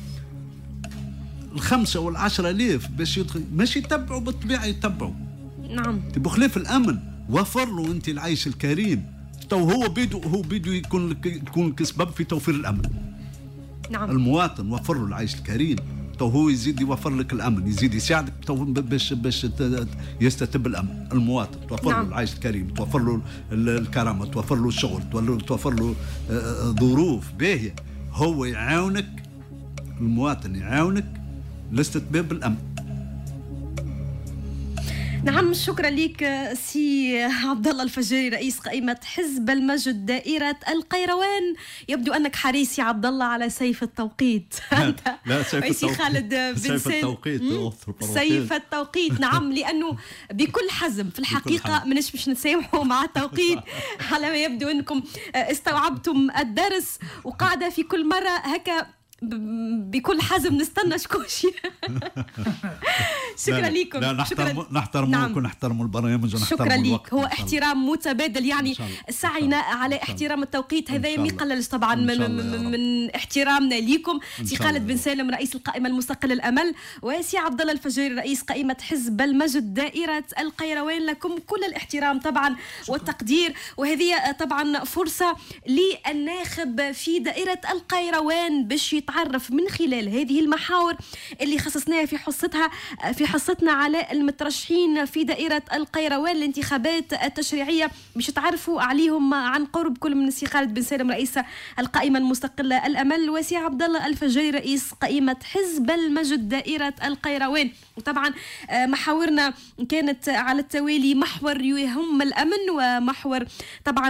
الخمسة والعشرة آلاف باش يدخل، ماشي يتبعوا بالطبيعة يتبعوا. نعم. تبقى خلاف الأمن، وفر له أنت العيش الكريم، تو هو بيدو هو بيدو يكون لك يكون كسبب في توفير الأمن. نعم. المواطن وفر له العيش الكريم، تو هو يزيد يوفر لك الأمن، يزيد يساعدك تو باش باش يستتب الأمن. المواطن توفر نعم. له العيش الكريم، توفر له الكرامة، توفر له الشغل، توفر له ظروف باهية، هو يعاونك، المواطن يعاونك لاستتباب الأمن. نعم. شكرا لك سي عبد الله الفجاري رئيس قائمة حزب المجد دائرة القيروان. يبدو أنك حريص يا عبد الله على سيف التوقيت. أنت لا سيف التوقيت. خالد بن سيف التوقيت. سيف التوقيت. نعم. لأنه بكل حزم في الحقيقة منش باش نتسامحوا مع التوقيت. على ما يبدو أنكم استوعبتم الدرس، وقاعدة في كل مرة هكا بكل حزم نستنى شكون شكرا لكم. لا نحترم نحترمكم نعم. ونحترموا البرنامج ونحترموا شكرا لك. هو احترام متبادل يعني سعينا على احترام التوقيت هذا ما يقللش طبعا من, من, من احترامنا لكم. سي خالد بن سالم رئيس القائمة المستقلة الأمل وسي عبد الله الفجيري رئيس قائمة حزب المجد دائرة القيروان، لكم كل الاحترام طبعا والتقدير. وهذه طبعا فرصة للناخب في دائرة القيروان باش يتعرف من خلال هذه المحاور اللي خصصناها في حصتها في حصتنا على المترشحين في دائرة القيروان الانتخابات التشريعية باش تعرفوا عليهم عن قرب. كل من السي خالد بن سالم رئيس القائمة المستقلة الأمل وسي عبد الله الفجيري رئيس قائمة حزب المجد دائرة القيروان. وطبعا محاورنا كانت على التوالي محور يهم الأمن ومحور طبعا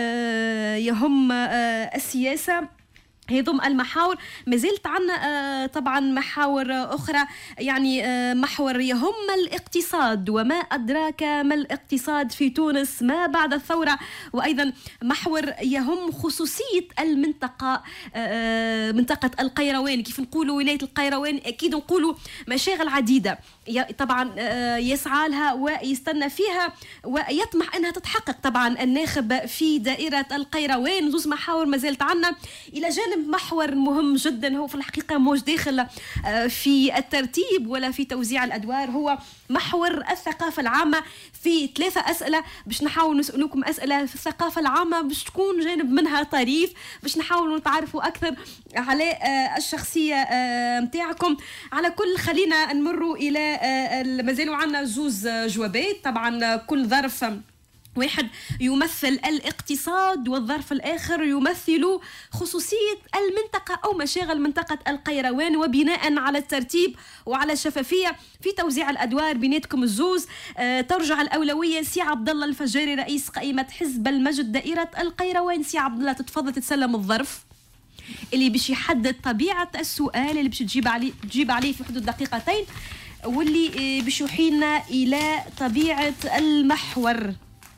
يهم السياسة. هذم المحاور ما زلت عنا طبعا محاور أخرى يعني محور يهم الاقتصاد وما أدراك ما الاقتصاد في تونس ما بعد الثورة، وأيضا محور يهم خصوصية المنطقة منطقة القيروان. كيف نقولوا ولاية القيروان أكيد نقولوا مشاغل عديدة طبعا يسعى لها ويستنى فيها ويطمح أنها تتحقق طبعا الناخب في دائرة القيروان. زوز محاور ما زالت عنا إلى جانب محور مهم جدا هو في الحقيقة موج داخل في الترتيب ولا في توزيع الأدوار، هو محور الثقافة العامة. في ثلاثة أسئلة باش نحاول نسألكم أسئلة في الثقافة العامة باش تكون جانب منها طريف باش نحاول نتعرفوا أكثر على الشخصية متاعكم. على كل خلينا نمروا إلى مازالوا عنا زوز جوابات طبعا كل ظرف واحد يمثل الاقتصاد والظرف الآخر يمثل خصوصية المنطقة أو مشاغل منطقة القيروان، وبناء على الترتيب وعلى الشفافية في توزيع الأدوار بيناتكم الزوز آه ترجع الأولوية سي عبد الله الفجيري رئيس قائمة حزب المجد دائرة القيروان. سي عبد الله تتفضل تتسلم الظرف اللي باش يحدد طبيعة السؤال اللي باش تجيب عليه تجيب عليه في حدود دقيقتين واللي آه باش يحيلنا إلى طبيعة المحور.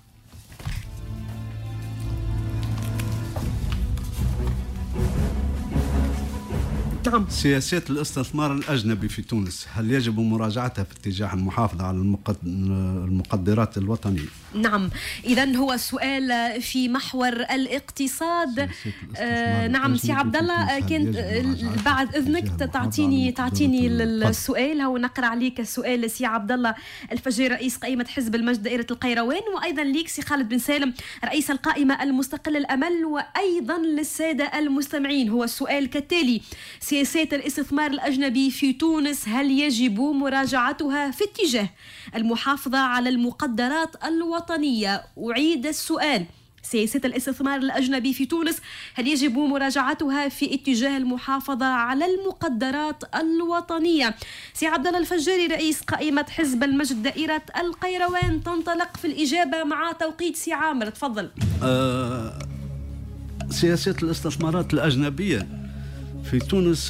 نعم. سياسات الاستثمار الأجنبي في تونس هل يجب مراجعتها في اتجاه المحافظة على المقدرات الوطنية؟ نعم، إذن هو سؤال في محور الاقتصاد. آه نعم سي عبد الله كنت بعد إذنك تعطيني تعطيني السؤال هو نقرأ عليك السؤال سي عبد الله الفجيري رئيس قائمة حزب المجد دائرة القيروان، وأيضا ليك سي خالد بن سالم رئيس القائمة المستقلة الأمل، وأيضا للسادة المستمعين. هو السؤال كالتالي: سياسات الاستثمار الأجنبي في تونس هل يجب مراجعتها في اتجاه المحافظة على المقدرات الوطنية؟ أعيد السؤال: سياسات الاستثمار الأجنبي في تونس هل يجب مراجعتها في اتجاه المحافظة على المقدرات الوطنية؟ سي عبد الله الفجيري رئيس قائمة حزب المجد دائرة القيروان تنطلق في الإجابة مع توقيت سي عامر، تفضل. أه سياسات الاستثمارات الأجنبية في تونس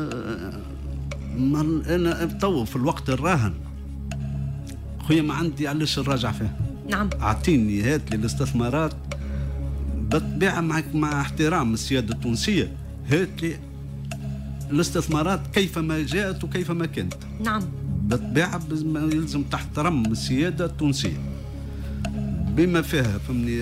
أنا تو في الوقت الراهن خويا ما عندي علاش نراجع فيها. نعم. أعطيني هات لي الاستثمارات بالطبيعة معك مع احترام السيادة التونسية، هات لي الاستثمارات كيفما جاءت وكيفما كانت. نعم. بالطبيعة يلزم تحترم السيادة التونسية بما فيها فهمني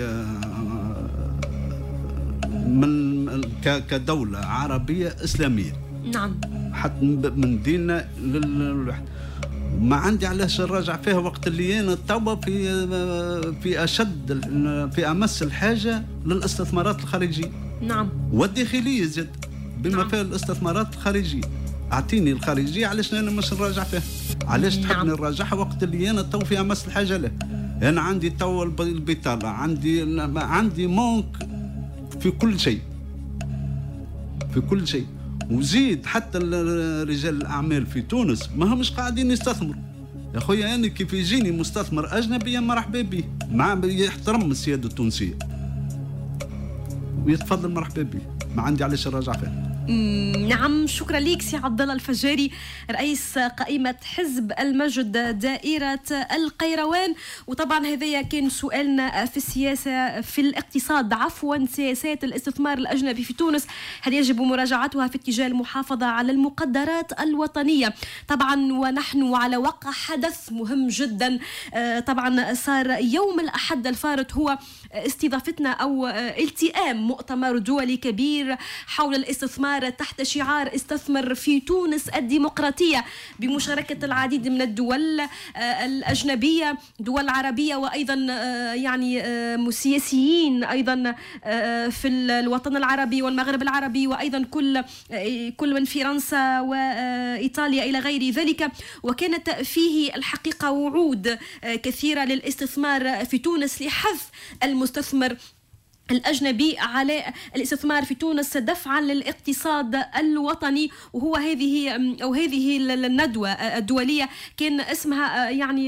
من كدولة عربية إسلامية. نعم. حتى من ديننا للوحدة ما عندي علاش نراجع فيها وقت اللي أنا توا في في أشد في أمس الحاجة للاستثمارات الخارجية. نعم. والداخلية زاد بما نعم. فيها الاستثمارات الخارجية. أعطيني الخارجية علاش أنا مش نراجع فيها؟ علاش نعم. تحب نراجعها وقت اللي أنا تو في أمس الحاجة له؟ أنا عندي تو البطالة، عندي عندي مونك في كل شيء في كل شيء وزيد حتى رجال الأعمال في تونس ما همش قاعدين يستثمروا. يا خويا أنا كيف يجيني مستثمر أجنبي مرحبا به مع يحترم السيادة التونسية ويتفضل مرحبا به، ما عندي علاش نراجع فيه. نعم، شكرا لك سي عبد الله الفجاري رئيس قائمة حزب المجد دائرة القيروان. وطبعا هذا كان سؤالنا في السياسة في الاقتصاد عفوا سياسات الاستثمار الأجنبي في تونس، هل يجب مراجعتها في اتجاه المحافظة على المقدرات الوطنية؟ طبعا ونحن على وقع حدث مهم جدا. طبعا صار يوم الأحد الفارط هو استضافتنا أو التئام مؤتمر دولي كبير حول الاستثمار تحت شعار استثمر في تونس الديمقراطية، بمشاركة العديد من الدول الأجنبية، دول عربية، وأيضا يعني سياسيين أيضا في الوطن العربي والمغرب العربي، وأيضا كل كل من فرنسا وإيطاليا إلى غير ذلك. وكانت فيه الحقيقة وعود كثيرة للاستثمار في تونس لحث المستثمر الأجنبي على الاستثمار في تونس دفعا للاقتصاد الوطني. وهو هذه أو هذه الندوة الدولية كان اسمها يعني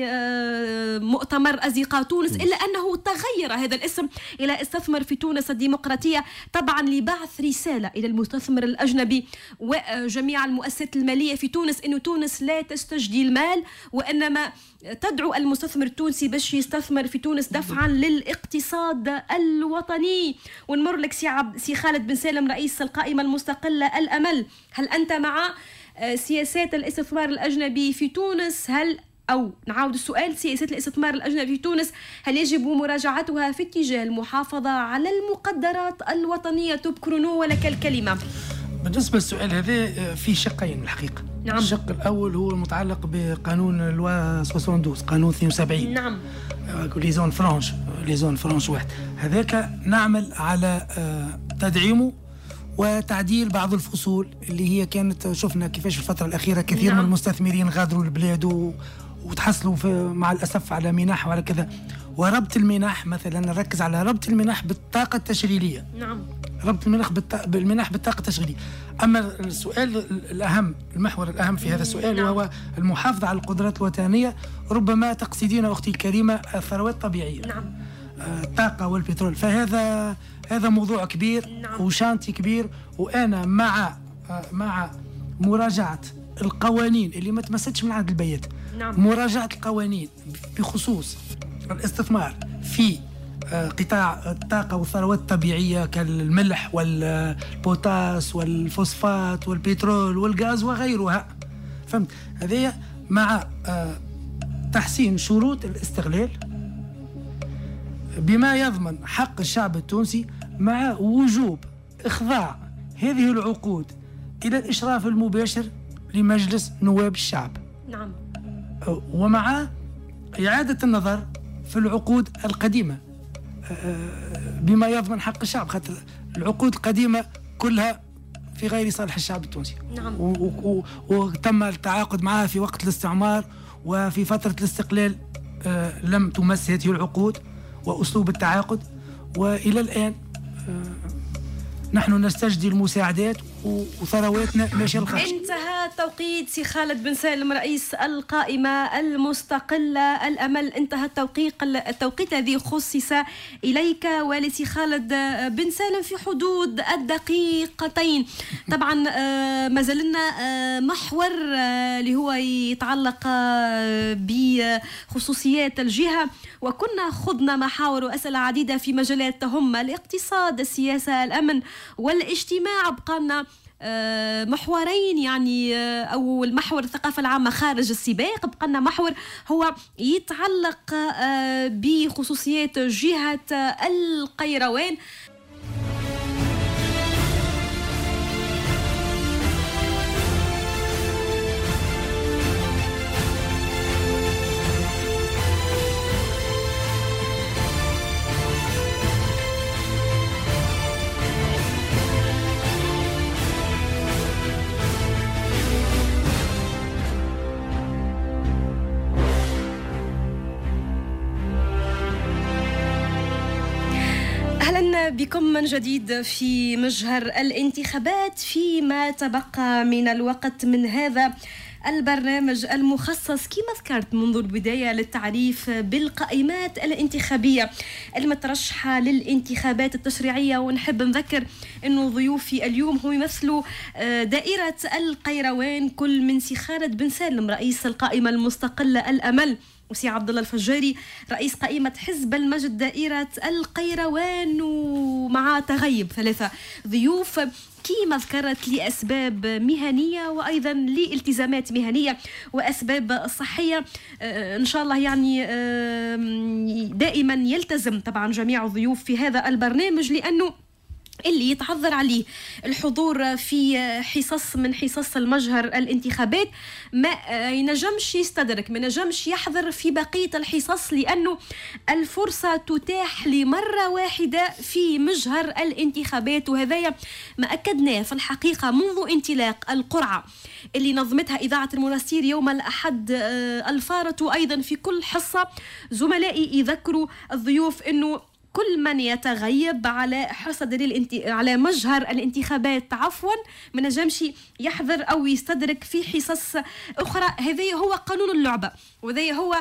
مؤتمر أزقاء تونس، إلا أنه تغير هذا الاسم إلى استثمر في تونس الديمقراطية، طبعا لبعث رسالة إلى المستثمر الأجنبي وجميع المؤسسات المالية في تونس أن تونس لا تستجدي المال، وإنما تدعو المستثمر التونسي باش يستثمر في تونس دفعا للاقتصاد الوطني. ونمر لك سي, عب... سي خالد بن سالم رئيس القائمة المستقلة الأمل، هل أنت مع سياسات الاستثمار الأجنبي في تونس؟ هل أو نعاود السؤال، سياسات الاستثمار الأجنبي في تونس هل يجب مراجعتها في اتجاه المحافظة على المقدرات الوطنية؟ تبكرنو ولك الكلمة. بالنسبة للسؤال هذا في شقين الحقيقة. نعم. الشق الأول هو المتعلق بقانون اللوا اثنين وستين، قانون اثنين وسبعين. نعم. لي زون فرانش لي زون فرانش واحد، هذاك نعمل على تدعيمه وتعديل بعض الفصول اللي هي كانت، شفنا كيفاش في الفترة الأخيرة كثير نعم. من المستثمرين غادروا البلاد وتحصلوا في مع الأسف على منح وعلى كذا، وربط المنح مثلا نركز على ربط المنح بالطاقة التشغيلية. نعم. ربط المنح بالمنح بالطاقة التشغيلية. أما السؤال الأهم، المحور الأهم في هذا السؤال نعم. وهو المحافظة على القدرات الوطنية، ربما تقصدين أختي الكريمة الثروات الطبيعية. نعم. الطاقة والبترول، فهذا هذا موضوع كبير نعم. وشانتي كبير، وأنا مع مع مراجعة القوانين اللي ما تمستش من عهد البيت. نعم. مراجعة القوانين بخصوص الاستثمار في قطاع الطاقة والثروات الطبيعية كالملح والبوتاس والفوسفات والبترول والغاز وغيرها، فهمت؟ هذه مع تحسين شروط الاستغلال بما يضمن حق الشعب التونسي، مع وجوب إخضاع هذه العقود إلى الإشراف المباشر لمجلس نواب الشعب. نعم. ومع إعادة النظر في العقود القديمة بما يضمن حق الشعب، خاطر العقود القديمة كلها في غير صالح الشعب التونسي. نعم. وتم التعاقد معها في وقت الاستعمار، وفي فترة الاستقلال لم تمس هذه العقود وأسلوب التعاقد، وإلى الآن نحن نستجدي المساعدات وثرواتنا ماشيه للخارج. انتهى توقيت سي خالد بن سالم رئيس القائمة المستقلة الأمل، انتهى التوقيت التوقيت الذي خصص إليك ولسي خالد بن سالم في حدود الدقيقتين. طبعا ما زلنا محور اللي هو يتعلق بخصوصيات الجهة، وكنا خضنا محاور وأسئلة عديدة في مجالات تهم الاقتصاد، السياسة، الأمن والاجتماع. بقالنا محورين يعني، أو المحور الثقافة العامة خارج السباق، بقالنا محور هو يتعلق بخصوصيات جهة القيروان. أهلا بكم من جديد في مجهر الانتخابات. فيما تبقى من الوقت من هذا البرنامج المخصص كما ذكرت منذ البداية للتعريف بالقائمات الانتخابية المترشحة للانتخابات التشريعية. ونحب نذكر أنه ضيوفي اليوم هم يمثلوا دائرة القيروان، كل من سي خالد بن سالم رئيس القائمة المستقلة الأمل، وسي عبد الله الفجاري رئيس قائمة حزب المجد دائرة القيروان، ومع تغيب ثلاثة ضيوف كما ذكرت لأسباب مهنية وأيضا لالتزامات مهنية وأسباب صحية. آه إن شاء الله يعني آه دائما يلتزم طبعا جميع الضيوف في هذا البرنامج، لأنه اللي يتعذر عليه الحضور في حصص من حصص المجهر الانتخابات ما ينجمش يستدرك، ما ينجمش يحضر في بقية الحصص، لأنه الفرصة تتاح لمرة واحدة في مجهر الانتخابات. وهذا ما أكدناه في الحقيقة منذ انطلاق القرعة اللي نظمتها إذاعة المنستير يوم الأحد الفارط، وأيضا في كل حصة زملائي يذكروا الضيوف أنه كل من يتغيب على حصة دليل انت... على مجهر الانتخابات عفوا ما نجمش يحضر أو يستدرك في حصص أخرى. هذا هو قانون اللعبة، وهذا هو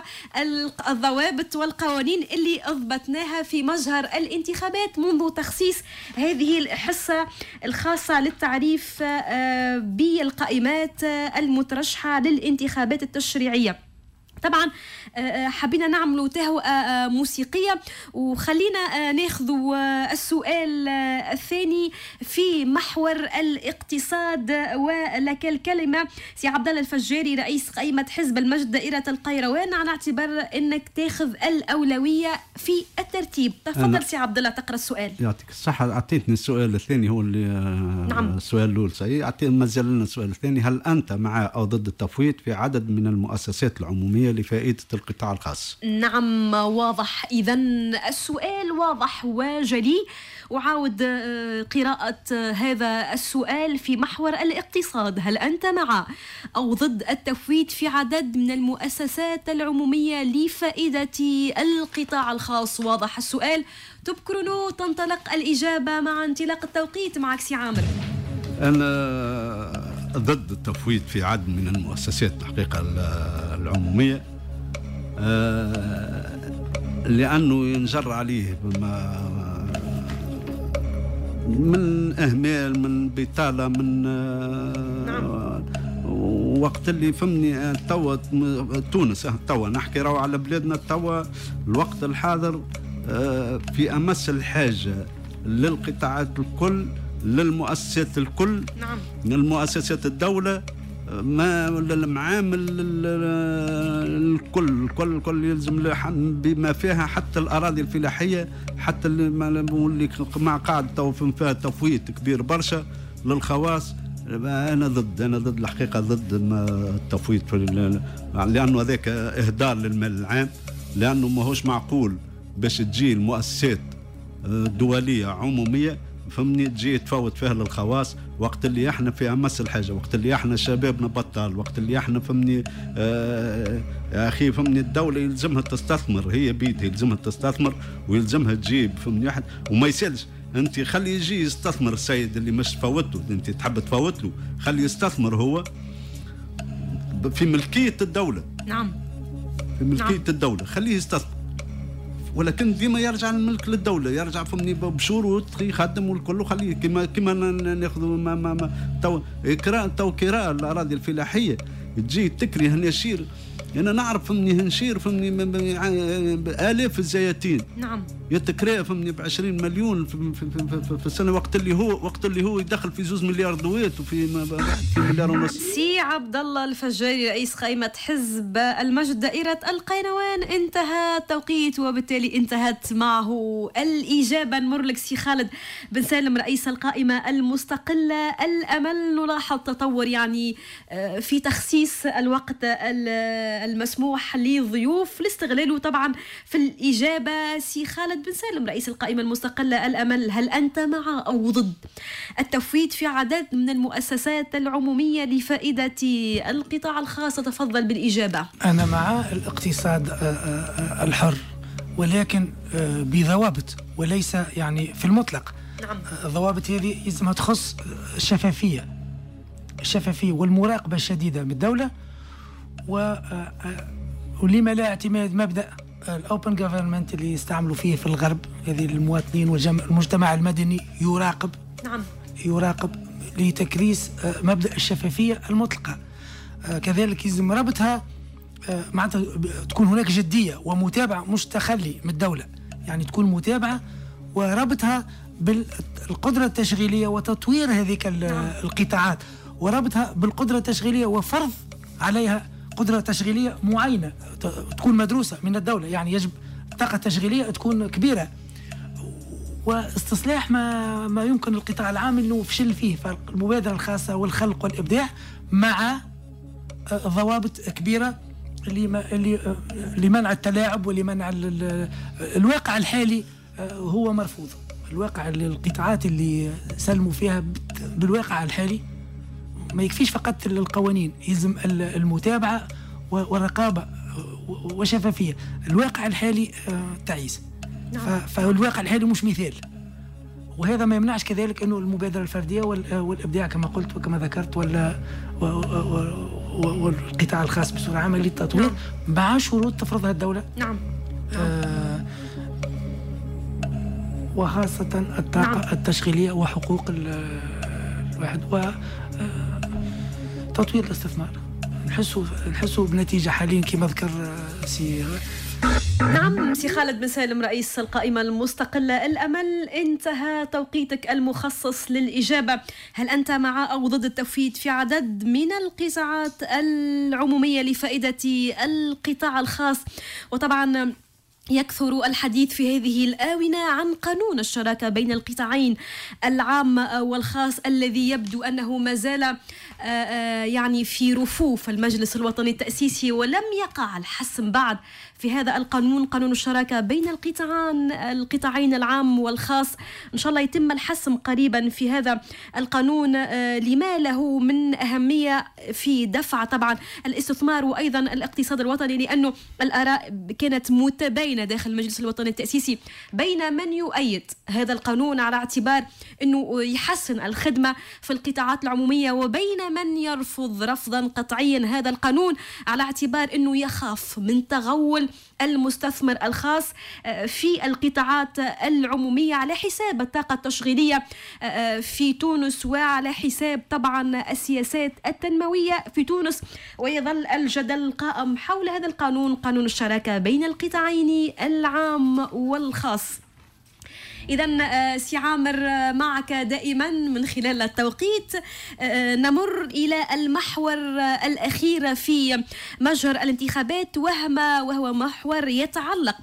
الضوابط والقوانين اللي أضبطناها في مجهر الانتخابات منذ تخصيص هذه الحصة الخاصة للتعريف بالقائمات المترشحة للانتخابات التشريعية. طبعا حبينا نعملوا تهوئة موسيقية، وخلينا ناخذوا السؤال الثاني في محور الاقتصاد. ولك الكلمة سي عبد الله الفجاري رئيس قائمة حزب المجد دائرة القيروان، على اعتبار انك تاخذ الأولوية في الترتيب. تفضل سي عبد الله تقرأ السؤال. يعطيك الصحة. أعطيتني السؤال الثاني هو اللي نعم. السؤال الأول صحيح. أعطينا ما زال لنا السؤال الثاني: هل أنت مع أو ضد التفويض في عدد من المؤسسات العمومية لفائدة القطاع الخاص؟ نعم واضح. إذن السؤال واضح وجلي، وعاود قراءة هذا السؤال في محور الاقتصاد: هل أنت مع أو ضد التفويض في عدد من المؤسسات العمومية لفائدة القطاع الخاص؟ واضح السؤال. تبكرنو تنطلق الإجابة مع انطلاق التوقيت. معك سي عامر. أنا ضد التفويض في عدد من المؤسسات الحقيقة العمومية، لأنه ينجر عليه من إهمال، من بطالة، من نعم. وقت اللي فهمني توا تونس توا نحكي راهو على بلادنا توا الوقت الحاضر في أمس الحاجة للقطاعات الكل، للمؤسسات الكل. نعم. المؤسسات الدولة ما المعامل الكل الكل الكل يلزم بما فيها حتى الأراضي الفلاحية، حتى اللي مع قاعد تو فيها تفويت كبير برشا للخواص. أنا ضد أنا ضد الحقيقة ضد التفويت، لأنه هذاك إهدار للمال العام، لأنه ما هوش معقول باش تجي المؤسسات دولية عمومية فهمني تجي تفوت فيها للخواص وقت اللي احنا في امس الحاجه، وقت اللي احنا شبابنا بطال، وقت اللي احنا فهمني آه يا اخي فهمني الدوله يلزمها تستثمر، هي بيدها يلزمها تستثمر ويلزمها تجيب فهمني واحد، وما يسالش انت خلي يجي يستثمر السيد اللي مش فوته، انت تحب تفوت له خلي يستثمر هو في ملكيه الدوله. نعم. في ملكيه نعم. الدوله خليه يستثمر، ولكن ديما يرجع الملك للدوله، يرجع فهمني بشروط يخدم والكل خليه كما كما ناخذوا ما ما, ما تو كراء تو كراء الاراضي الفلاحيه تجي تكري هنشير. انا نعرف فهمني هنشير فهمني الاف الزياتين. نعم. يتكرا فهمني ب عشرين مليون في, في, في, في, في السنه، وقت اللي هو وقت اللي هو يدخل في زوز مليار دوات وفي في مليار ونص. سي عبد الله الفجاري رئيس قائمة حزب المجد دائرة القيروان، انتهى التوقيت وبالتالي انتهت معه الإجابة. نمر لك سي خالد بن سالم رئيس القائمة المستقلة الأمل. نلاحظ تطور يعني في تخصيص الوقت المسموح للضيوف لاستغلاله طبعا في الإجابة. سي خالد بن سالم رئيس القائمة المستقلة الأمل، هل أنت مع أو ضد التفويض في عدد من المؤسسات العمومية لفائدة القطاع الخاص؟ تفضل بالإجابة. أنا مع الاقتصاد الحر، ولكن بضوابط وليس يعني في المطلق. نعم. الضوابط هذه لازم تخص الشفافية الشفافية والمراقبة الشديدة من الدولة، و ولما لا اعتماد مبدأ الأوبن جوفرمنت اللي يستعملوا فيه في الغرب، هذه المواطنين والمجتمع المدني يراقب نعم يراقب لتكريس مبدأ الشفافية المطلقة. كذلك يلزم ربطها معناتها تكون هناك جدية ومتابعة، مش تخلي من الدولة، يعني تكون متابعة وربطها بالقدرة التشغيلية وتطوير هذه القطاعات، وربطها بالقدرة التشغيلية وفرض عليها قدرة تشغيلية معينة تكون مدروسة من الدولة. يعني يجب طاقة تشغيلية تكون كبيرة، واستصلاح ما ما يمكن القطاع العام انه فشل فيه، فالمبادرة الخاصة والخلق والإبداع مع ضوابط كبيرة لمنع التلاعب ولمنع الواقع الحالي هو مرفوض. الواقع القطاعات اللي سلموا فيها بالواقع الحالي ما يكفيش فقط القوانين، يلزم المتابعة والرقابة وشفافية. الواقع الحالي تعيس، فالواقع الحالي مش مثال، وهذا ما يمنعش كذلك أنه المبادرة الفردية والإبداع كما قلت وكما ذكرت ولا والقطاع الخاص بصورة عامة للتطوير مع شروط تفرضها الدولة. نعم. آه وخاصة الطاقة نعم. التشغيلية وحقوق الواحد وتطوير الاستثمار. نحسوا نحسوا بنتيجة حاليا كما ذكر سي. نعم سي خالد بن سالم رئيس القائمة المستقلة الأمل، انتهى توقيتك المخصص للإجابة. هل أنت مع أو ضد التفويت في عدد من القطاعات العمومية لفائدة القطاع الخاص؟ وطبعا يكثر الحديث في هذه الآونة عن قانون الشراكة بين القطاعين العام والخاص الذي يبدو أنه ما زال يعني في رفوف المجلس الوطني التأسيسي، ولم يقع الحسم بعد في هذا القانون، قانون الشراكة بين القطاعين القطاعين العام والخاص. إن شاء الله يتم الحسم قريبا في هذا القانون لما له من أهمية في دفع طبعا الاستثمار وأيضا الاقتصاد الوطني، لأنه الآراء كانت متباينة داخل المجلس الوطني التأسيسي بين من يؤيد هذا القانون على اعتبار أنه يحسن الخدمة في القطاعات العمومية، وبين من يرفض رفضا قطعيا هذا القانون على اعتبار أنه يخاف من تغول المستثمر الخاص في القطاعات العمومية على حساب الطاقة التشغيلية في تونس وعلى حساب طبعا السياسات التنموية في تونس. ويظل الجدل قائم حول هذا القانون، قانون الشراكة بين القطاعين العام والخاص. إذن سي عامر معك دائما من خلال التوقيت. نمر إلى المحور الأخير في مجر الانتخابات وهما وهو محور يتعلق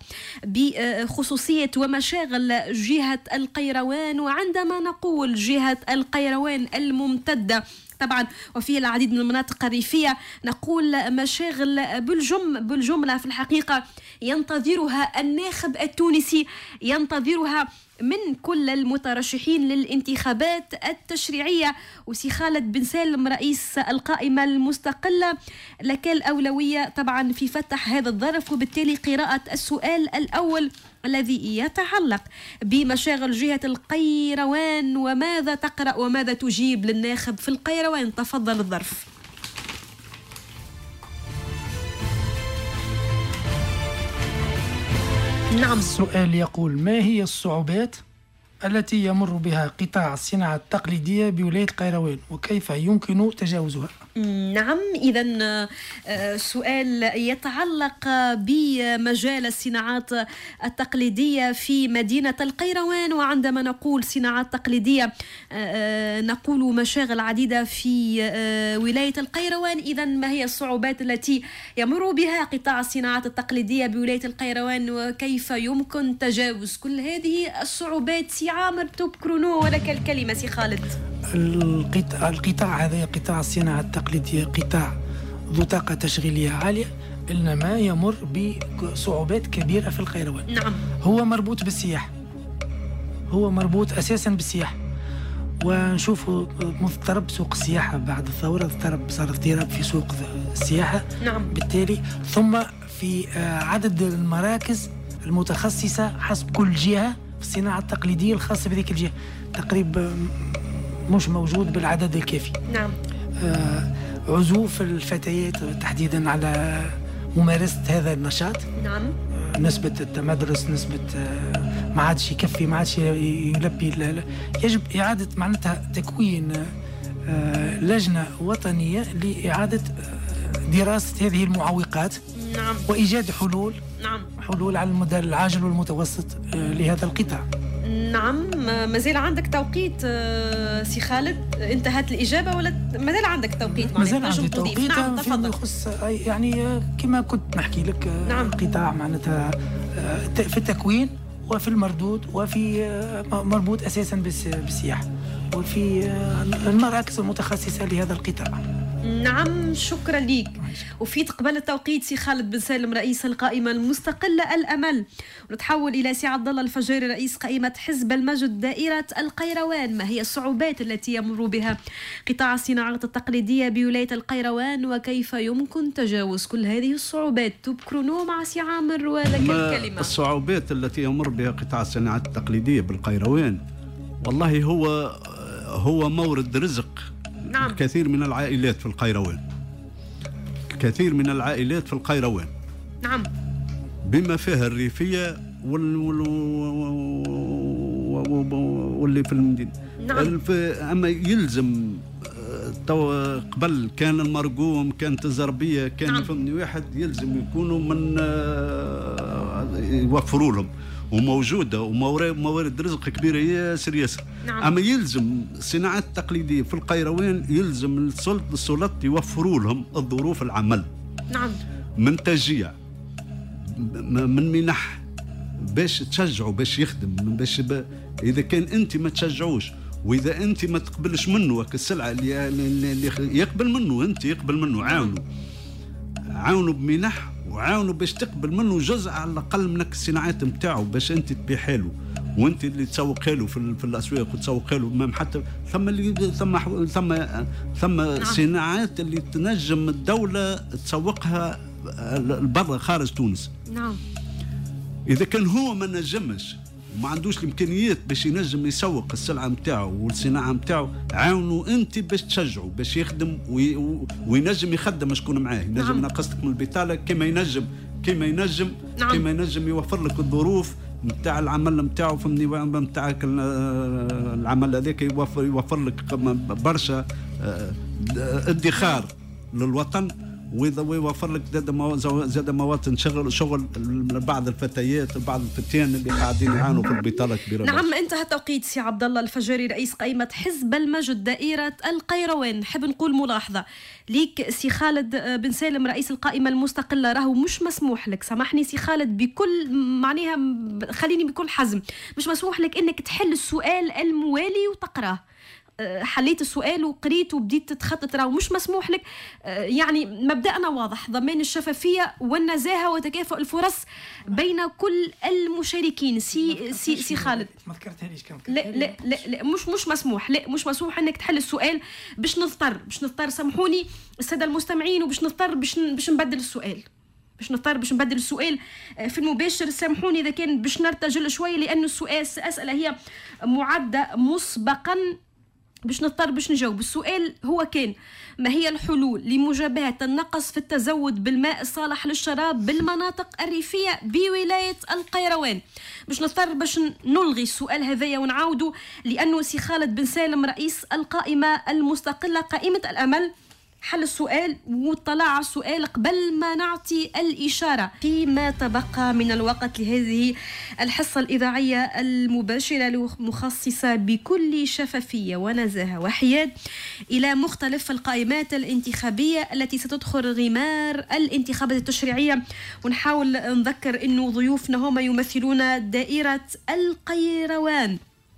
بخصوصية ومشاغل جهة القيروان. وعندما نقول جهة القيروان الممتدة طبعا وفي العديد من المناطق الريفية، نقول مشاغل بالجم بالجملة في الحقيقة ينتظرها الناخب التونسي، ينتظرها من كل المترشحين للانتخابات التشريعية. وسي خالد بن سالم رئيس القائمة المستقلة، لك الأولوية طبعا في فتح هذا الظرف، وبالتالي قراءة السؤال الأول الذي يتعلق بمشاغل جهة القيروان. وماذا تقرأ وماذا تجيب للناخب في القيروان؟ تفضل الظرف. نعم. السؤال يقول: ما هي الصعوبات التي يمر بها قطاع الصناعة التقليدية بولاية القيروان وكيف يمكن تجاوزها؟ نعم، إذن سؤال يتعلق بمجال الصناعات التقليدية في مدينة القيروان. وعندما نقول صناعات تقليدية نقول مشاغل عديدة في ولاية القيروان. إذن ما هي الصعوبات التي يمر بها قطاع الصناعات التقليدية بولاية القيروان وكيف يمكن تجاوز كل هذه الصعوبات؟ سي عامر تبكرونو، ولك الكلمة سي خالد. القطاع, القطاع هذا قطاع الصناعة التقليدية قطاع ذو طاقة تشغيلية عالية، إنما يمر بصعوبات كبيرة في القيروان. نعم. هو مربوط بالسياحة، هو مربوط أساسا بالسياحة، ونشوفوا مضطرب سوق السياحة بعد الثورة، اضطرب صار اضطراب في سوق السياحة. نعم. بالتالي ثم في عدد المراكز المتخصصة حسب كل جهة في الصناعة التقليدية الخاصة بذيك الجهة تقريبا مش موجود بالعدد الكافي. نعم. آه عزوف الفتيات تحديدا على ممارسة هذا النشاط. نعم. نسبة التمدرس، نسبة ما عادش يكفي، ما عادش يلبي. يجب إعادة معناتها تكوين لجنة وطنية لإعادة دراسة هذه المعوقات. نعم. وإيجاد حلول. نعم. حلول على المدى العاجل والمتوسط لهذا القطاع. نعم. ما زال عندك توقيت سي خالد؟ انتهت الإجابة ولا ما زال عندك توقيت؟ ما زال عندي توقيت. نعم فيما يخص يعني كما كنت نحكي لك. نعم. قطاع معناتها في التكوين وفي المردود وفي مربوط أساسا بالسياحة وفي المراكز المتخصصة لهذا القطاع. نعم. شكرا ليك. وفي قبل التوقيت سي خالد بن سالم رئيس القائمة المستقلة الأمل. ونتحول إلى سي عبد الله الفجاري رئيس قائمة حزب المجد دائرة القيروان. ما هي الصعوبات التي يمر بها قطاع الصناعات التقليدية بولاية القيروان وكيف يمكن تجاوز كل هذه الصعوبات؟ تذكرونه مع سي عامر ولك الكلمة. الصعوبات التي يمر بها قطاع الصناعات التقليدية بالقيروان والله هو هو مورد رزق. نعم. الكثير من العائلات في القيروان، الكثير من العائلات في القيروان. نعم. بما فيها الريفية وال... وال... واللي في المدينة. نعم. أما يلزم قبل كان المرقوم، كانت الزربية، كان نعم. فهمني واحد يلزم يكونوا من يوفروا لهم وموجودة وموارد رزق كبيرة ياسر ياسر. نعم. أما يلزم الصناعات التقليدية في القيروان يلزم السلطات يوفروا لهم الظروف العمل. نعم. من تشجيع، من منح باش تشجعوا باش يخدم، باش ب... إذا كان أنت ما تشجعوش وإذا أنت ما تقبلش منه السلعة اللي, اللي يقبل منه أنت يقبل منه، عاونوا عاونوا بمنح وعاونوا باش تقبل منه جزء على الأقل من الصناعات نتاعو باش أنت تبيع له وأنت اللي تسوق له في, في الأسواق وتسوق له. ما حتى ثم اللي ثم ثم ثم نعم. صناعات اللي تنجم الدولة تسوقها برا خارج تونس. نعم. إذا كان هو ما نجمش وما عندوش الامكانيات باش ينجم يسوق السلعه نتاعو والصناعه نتاعو، عاونوا انت باش تشجعوا باش يخدم وي وينجم يخدم شكون معاه، ينجم نعم. ينقصك من البطاله كما ينجم كما ينجم نعم. كما ينجم يوفر لك الظروف نتاع العمل نتاعو فهمني نتاعك العمل هذاك يوفر يوفر لك برشا ادخار للوطن وإذا ويوفر لك زاد زاد مواطن شغل شغل بعض الفتيات بعض الفتيان اللي قاعدين يعانوا في البطاله كبيره. نعم. انتهى توقيت سي عبد الله الفجاري رئيس قائمه حزب المجد دائره القيروان. نحب نقول ملاحظه ليك سي خالد بن سالم رئيس القائمه المستقله، راهو مش مسموح لك، سامحني سي خالد بكل معناها خليني بكل حزم، مش مسموح لك انك تحل السؤال الموالي وتقراه. حليت السؤال وقريت وبديت تتخطط، راهو مش مسموح لك. يعني مبدأنا واضح، ضمان الشفافية والنزاهة وتكافؤ الفرص بين كل المشاركين. سي سي سي خالد ما ذكرتهاليش كم لا لا لا, لا مش مش مسموح، لا مش مسموح انك تحل السؤال باش نضطر باش نضطر سامحوني السادة المستمعين وباش نضطر باش باش نبدل السؤال باش نضطر باش نبدل السؤال في المباشر. سامحوني اذا كان باش نرتجل شويه لان السؤال الاسئله هي معده مسبقا باش نضطر باش نجاوب. السؤال هو كان: ما هي الحلول لمجابهة النقص في التزود بالماء الصالح للشراب بالمناطق الريفية بولاية القيروان؟ باش نضطر باش نلغي السؤال هذايا ونعاودوا، لأنه سي خالد بن سالم رئيس القائمة المستقلة قائمة الأمل حل السؤال واطلع على السؤال قبل ما نعطي الإشارة. فيما تبقى من الوقت لهذه الحصة الإذاعية المباشرة المخصصة بكل شفافية ونزاهة وحياد إلى مختلف القائمات الانتخابية التي ستدخل غمار الانتخابات التشريعية. ونحاول نذكر أنه ضيوفنا هم يمثلون دائرة القيروان.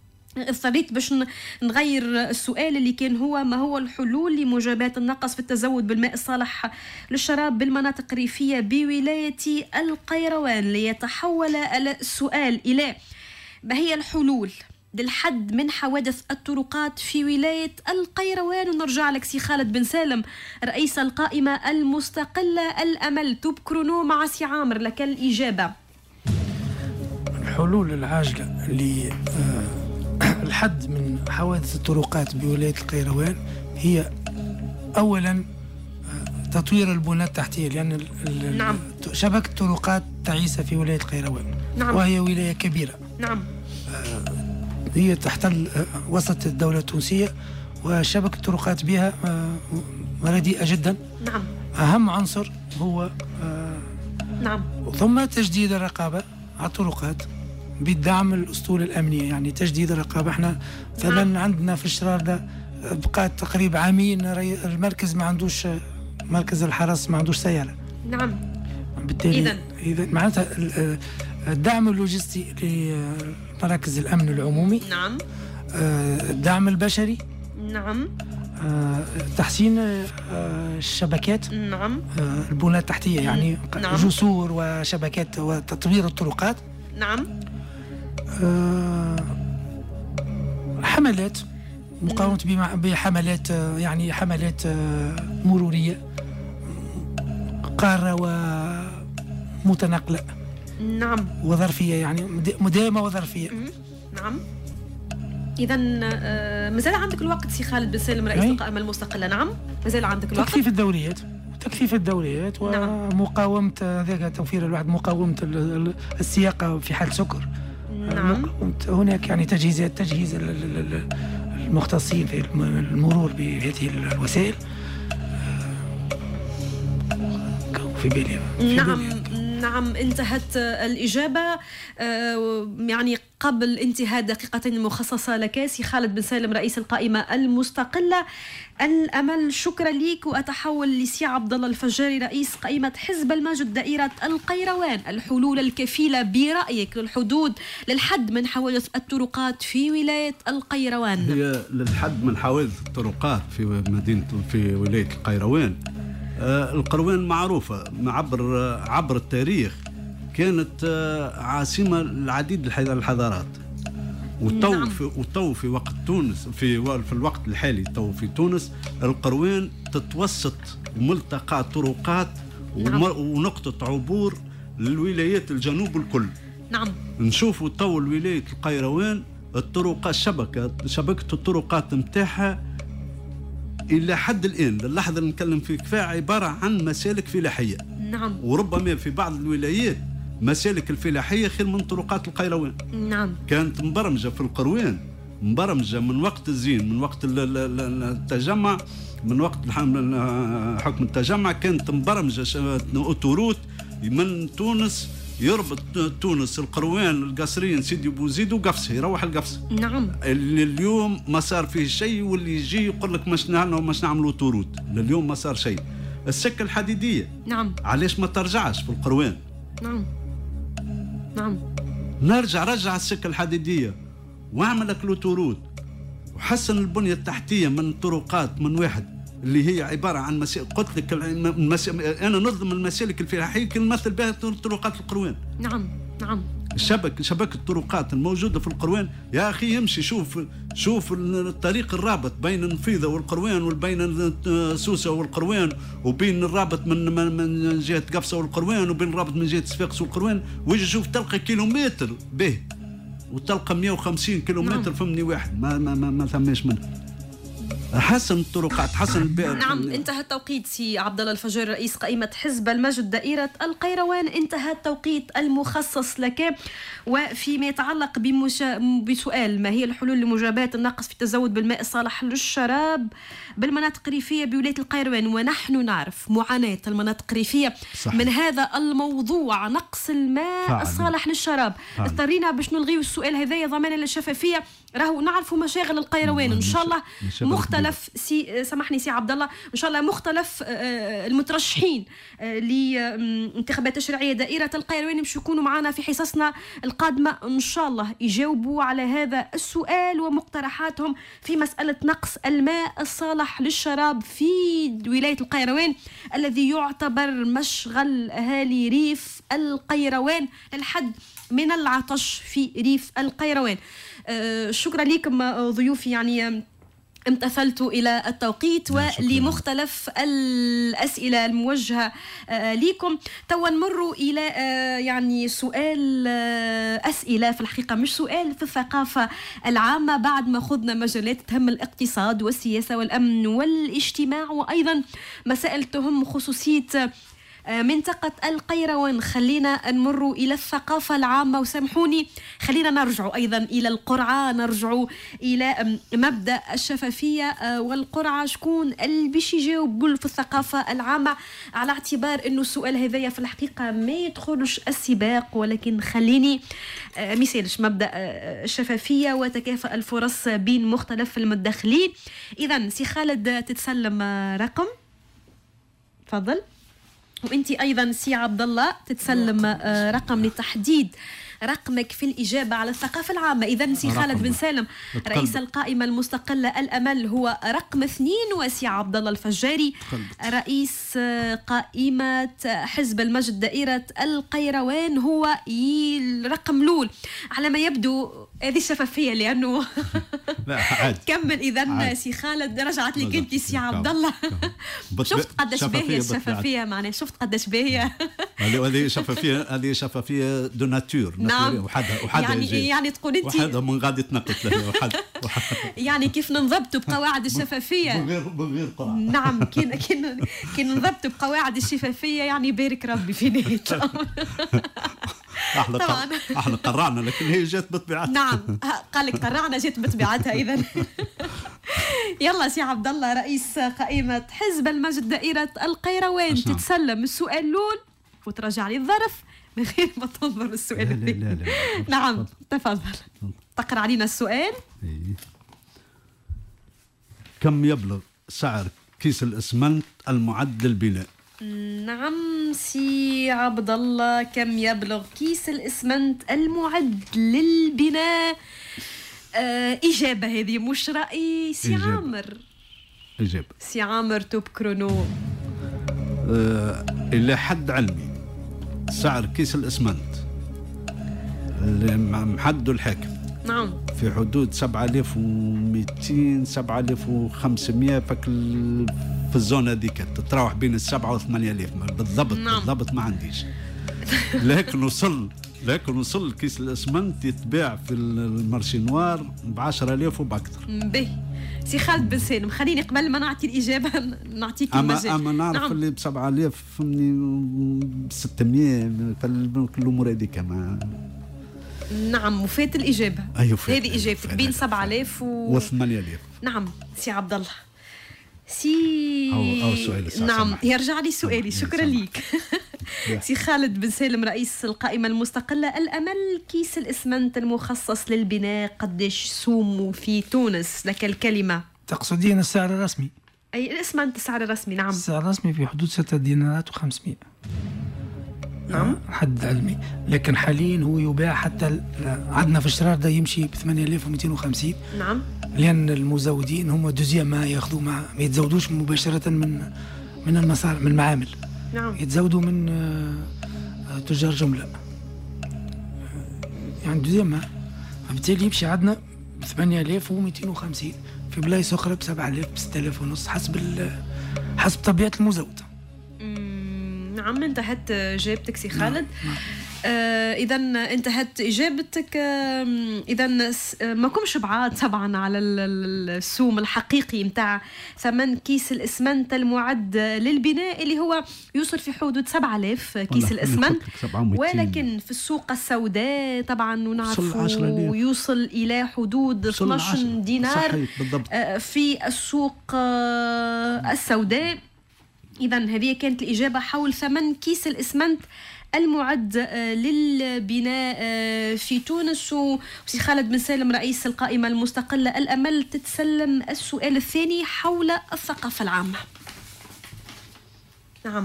اضطريت باش نغير السؤال اللي كان هو: ما هو الحلول لمجابهة النقص في التزود بالماء الصالح للشراب بالمناطق الريفية بولاية القيروان، ليتحول السؤال إلى: ما هي الحلول للحد من حوادث الطرقات في ولاية القيروان؟ ونرجع لك سي خالد بن سالم رئيس القائمة المستقلة الأمل. تبكرونو مع سي عامر لك الإجابة. الحلول العاجلة ل الحد من حوادث الطرقات بولاية القيروان هي أولا تطوير البنى التحتية، لأن نعم. شبكة طرقات تعيسة في ولاية القيروان. نعم. وهي ولاية كبيرة. نعم. هي تحتل وسط الدولة التونسية، وشبكة الطرقات بها رديئة جدا. نعم. أهم عنصر هو نعم. ثم تجديد الرقابة على الطرقات بالدعم الأسطول الأمنية، يعني تجديد الرقابة. احنا مثلا نعم. عندنا في الشرار ده بقات تقريبا عامين المركز ما عندوش، مركز الحرس ما عندوش سيارة. نعم. بالتالي إذن إذا معناتها الدعم اللوجستي لمراكز الأمن العمومي. نعم. الدعم البشري. نعم. تحسين الشبكات. نعم. البنى التحتية، يعني نعم. جسور وشبكات وتطوير الطرقات. نعم. حملات مقاومة بحملات، يعني حملات مرورية قارة ومتنقلة. نعم. وظرفية، يعني مداهمة وظرفية. نعم. إذا مازال عندك الوقت سي خالد بن سالم رئيس القائمة المستقلة. نعم، مازال عندك الوقت. تكثيف الدوريات تكثيف الدوريات ومقاومة ذاك توفير الوعد، مقاومة السياقة في حال سكر. نعم. هناك يعني تجهيزات تجهيز المختصين في المرور بهذه الوسائل في بالي. نعم بالي. نعم. انتهت الإجابة يعني قبل انتهاء دقيقتين المخصصة لك سي خالد بن سالم رئيس القائمة المستقلة. الأمل، شكرا لك. وأتحول لسي عبد الله الفجاري رئيس قائمة حزب المجد دائرة القيروان. الحلول الكفيلة برأيك للحدود للحد من حوادث الطرقات في ولاية القيروان؟ هي للحد من حوادث الطرقات في مدينة في ولاية القيروان. آه القيروان معروفة عبر عبر التاريخ كانت آه عاصمة العديد الحضارات. وتو نعم. في وتو في وقت تونس في في الوقت الحالي تو في تونس القيروان تتوسط ملتقى طرقات نعم. ونقطة عبور للولايات الجنوب الكل. نعم. نشوفوا تو الولاية القيروان الطرقات الشبكة شبكة الطرقات نتاعها إلى حد الآن للحظة اللي نتكلم فيه كفاية عبارة عن مسالك فلاحية. نعم. وربما في بعض الولايات مسالك الفلاحية خير من طرقات القيروان. نعم. كانت مبرمجة في القيروان، مبرمجة من وقت الزين، من وقت التجمع، من وقت حكم التجمع كانت مبرمجة أوتوروت من تونس يربط تونس القيروان القصرين سيدي بوزيد وقفصة يروح القفصة. نعم. اللي اليوم ما صار فيه شيء، واللي يجي يقول لك مش نعملوا مش نعملوا أوتوروت، اليوم ما صار شيء. السكة الحديدية. نعم. علاش ما ترجعش في القيروان؟ نعم. نعم. نرجع رجع السكة الحديدية واعمل لك الأوتوروت وحسن البنية التحتية من الطرقات من واحد اللي هي عبارة عن مسالك. قلت لك المس... أنا نظم المسالك الفلاحية كي نمثل بها طرقات القيروان. نعم. نعم. الشبك شبكة الطرقات الموجودة في القيروان يا أخي يمشي شوف شوف الطريق الرابط بين نفيذة والقيروان وبين سوسة والقيروان وبين الرابط من من جهة قفصة والقيروان وبين الرابط من جهة صفاقس والقيروان ويجي شوف تلقى كيلومتر به وتلقى مئة وخمسين كيلومتر نعم. فمني واحد ما ما ما, ما ثماش منه. حسن الطرقات حسن البيئة. نعم. انتهى التوقيت سي عبد الله الفجاري رئيس قائمة حزب المجد دائرة القيروان. انتهى التوقيت المخصص لك. وفيما يتعلق بمشا... بسؤال ما هي الحلول لمجابهة النقص في التزود بالماء الصالح للشراب بالمناطق الريفية بولاية القيروان، ونحن نعرف معاناة المناطق الريفية صحيح. من هذا الموضوع نقص الماء فعلا. الصالح للشراب. اضطرينا باش نلغيو السؤال هذايا ضمانا للشفافية. راهو نعرفوا مشاغل القيروان ان شاء الله مختلف سي سامحني سي عبد الله ان شاء الله مختلف المترشحين لانتخابات تشريعيه دائره القيروان باش يكونوا معنا في حصصنا القادمه ان شاء الله يجاوبوا على هذا السؤال ومقترحاتهم في مساله نقص الماء الصالح للشراب في ولايه القيروان الذي يعتبر مشغل اهالي ريف القيروان للحد من العطش في ريف القيروان. أه شكرا لكم ضيوفي يعني امتثلت إلى التوقيت ولمختلف الأسئلة الموجهة لكم. توا نمروا إلى يعني سؤال أسئلة في الحقيقة مش سؤال في الثقافة العامة، بعد ما خذنا مجالات تهم الاقتصاد والسياسة والأمن والاجتماع وأيضا مسائل تهم خصوصية منطقة القيروان. خلينا نمروا إلى الثقافة العامة، وسامحوني خلينا نرجعوا أيضا إلى القرعة، نرجعوا إلى مبدأ الشفافية والقرعة. شكون اللي باش يجاوب في الثقافة العامة، على اعتبار أنه السؤال هذايا في الحقيقة ما يدخلش السباق، ولكن خليني مثالش مبدأ الشفافية وتكافؤ الفرص بين مختلف المدخلين. إذن سي خالد تتسلم رقم، تفضل. وانتي ايضا سي عبد الله تتسلم رقم لتحديد رقمك في الإجابة على الثقافة العامة. إذن سي خالد بن سالم رئيس القائمة المستقلة الأمل هو رقم اثنين، وسي عبد الله الفجاري رئيس قائمة حزب المجد دائرة القيروان هو الرقم الأول. على ما يبدو هذه الشفافية لأنه كمل. إذن سي خالد رجعت لك أنت سي عبد الله. شفت قداش باهية الشفافية معناها، شفت قداش باهية. هذه شفافية، هذه شفافية دو ناتور. نعم. وحدها وحدها يعني يعني تقول انت وحدها من غادي تنقط له وحد يعني كيف ننضبطوا بقواعد الشفافيه من غير من غير قرعه. نعم كي كي كي ننضبطوا بقواعد الشفافيه يعني بارك ربي في نهايه الامر. احنا طبعا احنا قرعنا لكن هي جات بطبيعتها. نعم قال لك قرعنا جات بطبيعتها. اذا يلا سي عبد الله رئيس قائمه حزب المجد دائره القيروان تتسلم السؤال الاول وترجع لي الظرف من غير ما تنظر السؤال الثاني. لا لا لا. نعم تفضل تقرأ علينا السؤال. إيه. كم يبلغ سعر كيس الإسمنت المعد للبناء؟ نعم سي عبد الله كم يبلغ كيس الإسمنت المعد للبناء؟ آه إجابة هذه مش رأي سي إجابة. عامر إجابة سي عامر توب كرونو. آه إلى حد علمي سعر كيس الإسمنت اللي محدده الحاكم نعم في حدود سبعة آلاف ومئتين سبعة آلاف وخمسمائة فك في الزون هذيك تتراوح بين السبعة وثمانية آلاف بالضبط. نعم. بالضبط ما عنديش. لكن وصل لكن وصل كيس الإسمنت يتباع في المارشي نوار بعشرة آلاف وبأكثر. به سي خالد بن سالم خليني قبل ما نعطي الإجابة نعطيك المجال. أما, أما نعرف نعم. اللي بسبعة آلاف بستمية في الأمور هذيك ما. نعم وفات الإجابة. أيوة هذه إجابتك بين سبعة آلاف و وثمانية آلاف. نعم سي عبد الله. سي أو أو سؤالي نعم سمح. يرجع لي سؤالي. شكرا ليك. سي خالد بن سالم رئيس القائمة المستقلة الأمل كيس الإسمنت المخصص للبناء قديش سومه في تونس؟ لك الكلمة. تقصدين السعر الرسمي؟ أي الإسمنت السعر الرسمي. نعم السعر الرسمي في حدود ستة دينارات وخمسمائة. نعم حد علمي، لكن حاليا هو يباع حتى عندنا في الشرار ده يمشي ب ثمانية آلاف ومئتين وخمسين. نعم لأن المزودين هم دوزيام ما ياخذوا ما يتزودوش مباشرة من من المصانع من المعامل. نعم يتزودوا من تجار جملة يعني دوزيام ما، فبالتالي يمشي عندنا ب ثمانية آلاف ومئتين وخمسين، في بلايص أخرى ب سبعة آلاف ب ستة آلاف ونص حسب حسب طبيعة المزود. نعم انتهت إجابتك سي خالد. نعم. آه إذا انتهت إجابتك. آه إذا ما كمش بعاد طبعا على السوم الحقيقي متاع ثمن كيس الإسمنت المعد للبناء اللي هو يوصل في حدود سبعة آلاف كيس الإسمنت، ولكن في السوق السوداء طبعا نعرفوا يوصل إلى حدود اثني عشر دينار آه في السوق آه السوداء. إذا هذه كانت الإجابة حول ثمن كيس الإسمنت المعد للبناء في تونس. وسي خالد بن سالم رئيس القائمة المستقلة الأمل تتسلم السؤال الثاني حول الثقافة العامة. نعم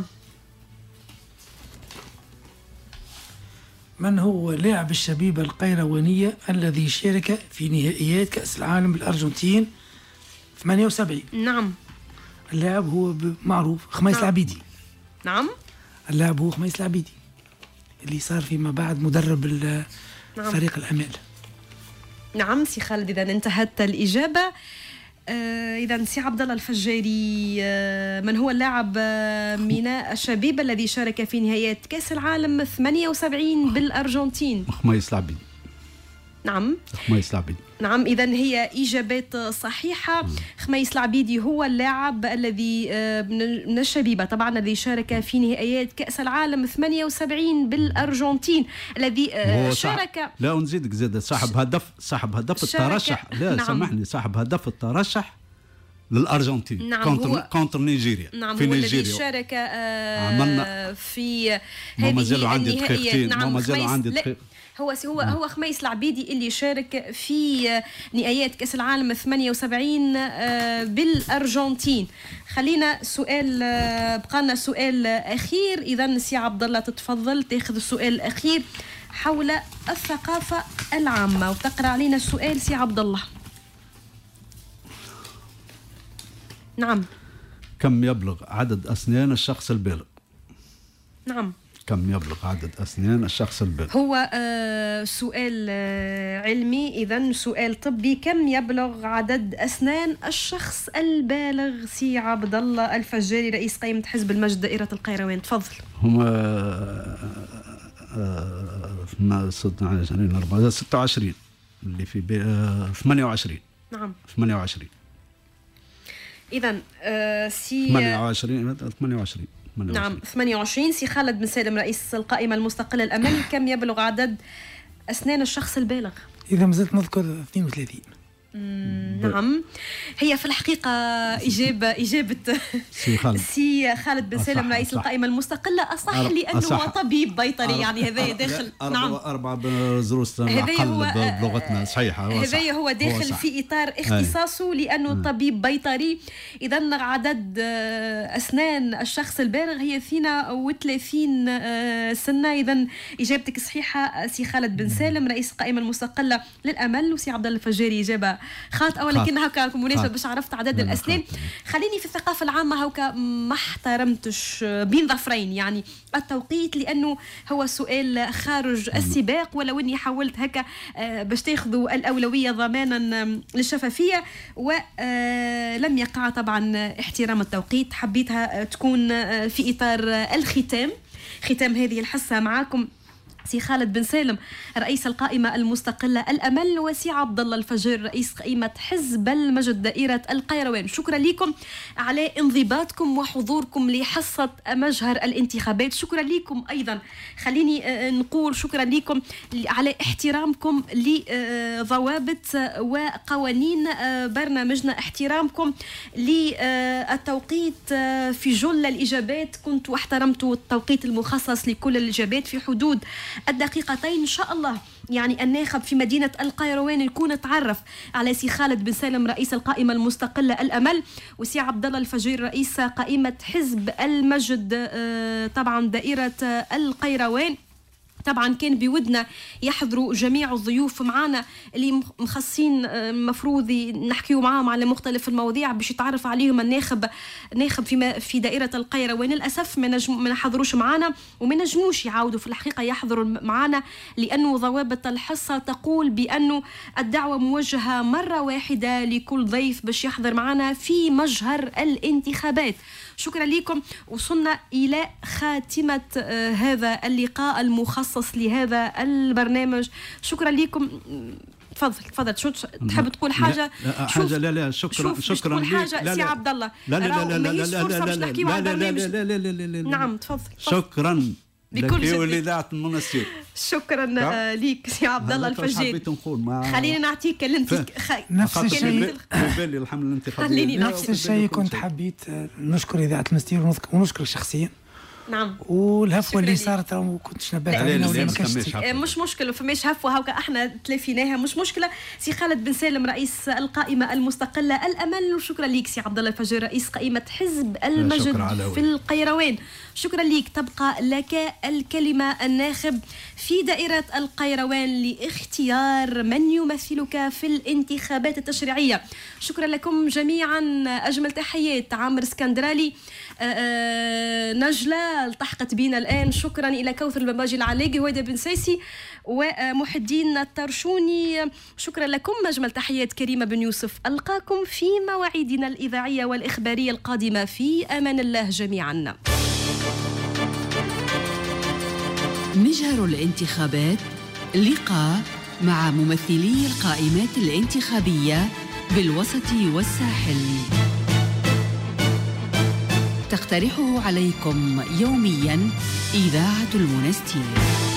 من هو لاعب الشبيبة القيروانية الذي شارك في نهائيات كأس العالم بالأرجنتين ثمانية وسبعين؟ نعم اللاعب هو معروف خميس نعم. العبيدي. نعم اللاعب هو خميس العبيدي اللي صار فيما بعد مدرب نعم. فريق الأمال. نعم سي خالد إذا انتهت الإجابة. آه إذا سي عبد الله الفجاري، آه من هو اللاعب آه من الشبيبة الذي شارك في نهايات كأس العالم ثمانية وسبعين بالأرجنتين؟ خميس العبيدي. نعم خميس العبيدي. نعم، إذا هي إجابات صحيحة. مم. خميس العبيدي هو اللاعب الذي من الشبيبة طبعا الذي شارك في نهائيات كأس العالم ثمانية وسبعين بالأرجنتين، الذي شارك. لا ونزيدك زاد صاحب هدف صاحب هدف الترشح. لا نعم. سامحني، صاحب هدف الترشح للأرجنتين. نعم كونتر كونتر نيجيريا. نعم، في هو نيجيريا الذي شارك آه عملنا في هذه النهائيات. نعم، ما زالوا عندي دقيقتين. هو هو هو خميس العبيدي اللي شارك في نهائيات كأس العالم ثمانية وسبعين بالأرجنتين. خلينا سؤال، بقى لنا سؤال أخير. إذا سي عبد الله تتفضل تاخذ السؤال الأخير حول الثقافة العامة وتقرأ علينا السؤال سي عبد الله. نعم. كم يبلغ عدد أسنان الشخص البالغ؟ نعم. كم يبلغ عدد أسنان الشخص البالغ؟ هو آه سؤال آه علمي، إذن سؤال طبي. كم يبلغ عدد أسنان الشخص البالغ؟ سي عبد الله الفجاري رئيس قائمة حزب المجد دائرة القيروان، تفضل. هما آه ستة وعشرين اللي في آه ثمانية وعشرين. نعم ثمانية وعشرين. إذن آه سي ثمانية وعشرين ثمانية وعشرين. نعم ثمانية وعشرين. سي خالد بن سالم رئيس القائمة المستقلة الأمل، كم يبلغ عدد أسنان الشخص البالغ؟ إذا ما زلت نذكر اثنين وثلاثين. نعم، هي في الحقيقة إجابة إجابة سي خالد, سي خالد بن سالم رئيس القائمة المستقلة. أصح لأنه أصح. هو طبيب بيطري، يعني هذا داخل. نعم، أربعة زروس أقل بلغتنا صحيحة. هذا هو داخل هو في إطار اختصاصه لأنه هاي. طبيب بيطري. إذا عدد أسنان الشخص البالغ هي اثنين وثلاثين سنة. إذا إجابتك صحيحة سي خالد بن سالم رئيس القائمة المستقلة للأمل. وسي عبد الله الفجاري إجابة خاطئة، ولكنها كمناسبة باش عرفت عدد الأسنان. خليني في الثقافة العامة هوكا ما احترمتش بين ظفرين يعني التوقيت، لأنه هو سؤال خارج السباق، ولو أني حاولت هكا باش تاخذوا الأولوية ضمانا للشفافية، ولم يقع طبعا احترام التوقيت. حبيتها تكون في إطار الختام، ختام هذه الحصة معاكم سي خالد بن سالم رئيس القائمة المستقلة الأمل، وسي عبد الله الفجاري رئيس قائمة حزب المجد دائرة القيروان. شكرا لكم على انضباطكم وحضوركم لحصة مجهر الانتخابات. شكرا لكم أيضا، خليني نقول شكرا لكم على احترامكم لضوابط وقوانين برنامجنا، احترامكم للتوقيت في جل الإجابات. كنت واحترمت التوقيت المخصص لكل الإجابات في حدود الدقيقتين. إن شاء الله يعني الناخب في مدينة القيروان يكون تعرف على سي خالد بن سالم رئيس القائمة المستقلة الأمل، وسي عبد الله الفجاري رئيس قائمة حزب المجد طبعا دائرة القيروان. طبعا كان بودنا يحضروا جميع الضيوف معنا اللي مخصين المفروض نحكيوا معاهم على مختلف المواضيع باش يتعرف عليهم الناخب ناخب في في دائرة القيروان. للأسف ما نجم ما حضروش معنا وما نجموش يعاودوا في الحقيقة يحضروا معنا، لأنه ضوابط الحصة تقول بأنه الدعوة موجهة مرة واحدة لكل ضيف باش يحضر معنا في مجهر الانتخابات. شكرا لكم، وصلنا إلى خاتمة آه هذا اللقاء المخصص لهذا البرنامج. شكرا لكم. تفضل تفضل، شو تحب تقول حاجة؟ لا حاجة لا لا شكرا شكرا حاجة سي عبد الله. لا لا لا لا لا لا لا لا لا نعم تفضل. شكرا بكل جد ولإذاعة المنستير. شكرا ليك سي عبد الله الفجاري. ما... خلينا نعطيك كلمتك خ... نفس الشيء بالي الحملة الانتخابية. خليني نفس الشيء كنت حبيت نشكر إذاعة المنستير ونشكر شخصيا. نعم. والهفوه اللي صارت ما كنتش نبات علينا ولا ما كانش مش مشكله، فماش هفوه هاكا احنا تلافيناها مش مشكله. سي خالد بن سالم رئيس القائمه المستقله الامل، وشكرا ليك سي عبد الله الفجاري رئيس قائمه حزب المجد في القيروان. شكرا لك. تبقى لك الكلمة الناخب في دائرة القيروان لاختيار من يمثلك في الانتخابات التشريعية. شكرا لكم جميعا، أجمل تحيات. عامر اسكندرالي، نجلة التحقت بنا الآن، شكرا إلى كوثر البمباجي العلاقي وهدى بن سيسي ومحي الدين الطرشوني، شكرا لكم. أجمل تحيات كريمة بن يوسف. ألقاكم في مواعيدنا الإذاعية والإخبارية القادمة. في أمان الله جميعا. مجهر الانتخابات، لقاء مع ممثلي القائمات الانتخابية بالوسط والساحل، تقترحه عليكم يوميا إذاعة المنستير.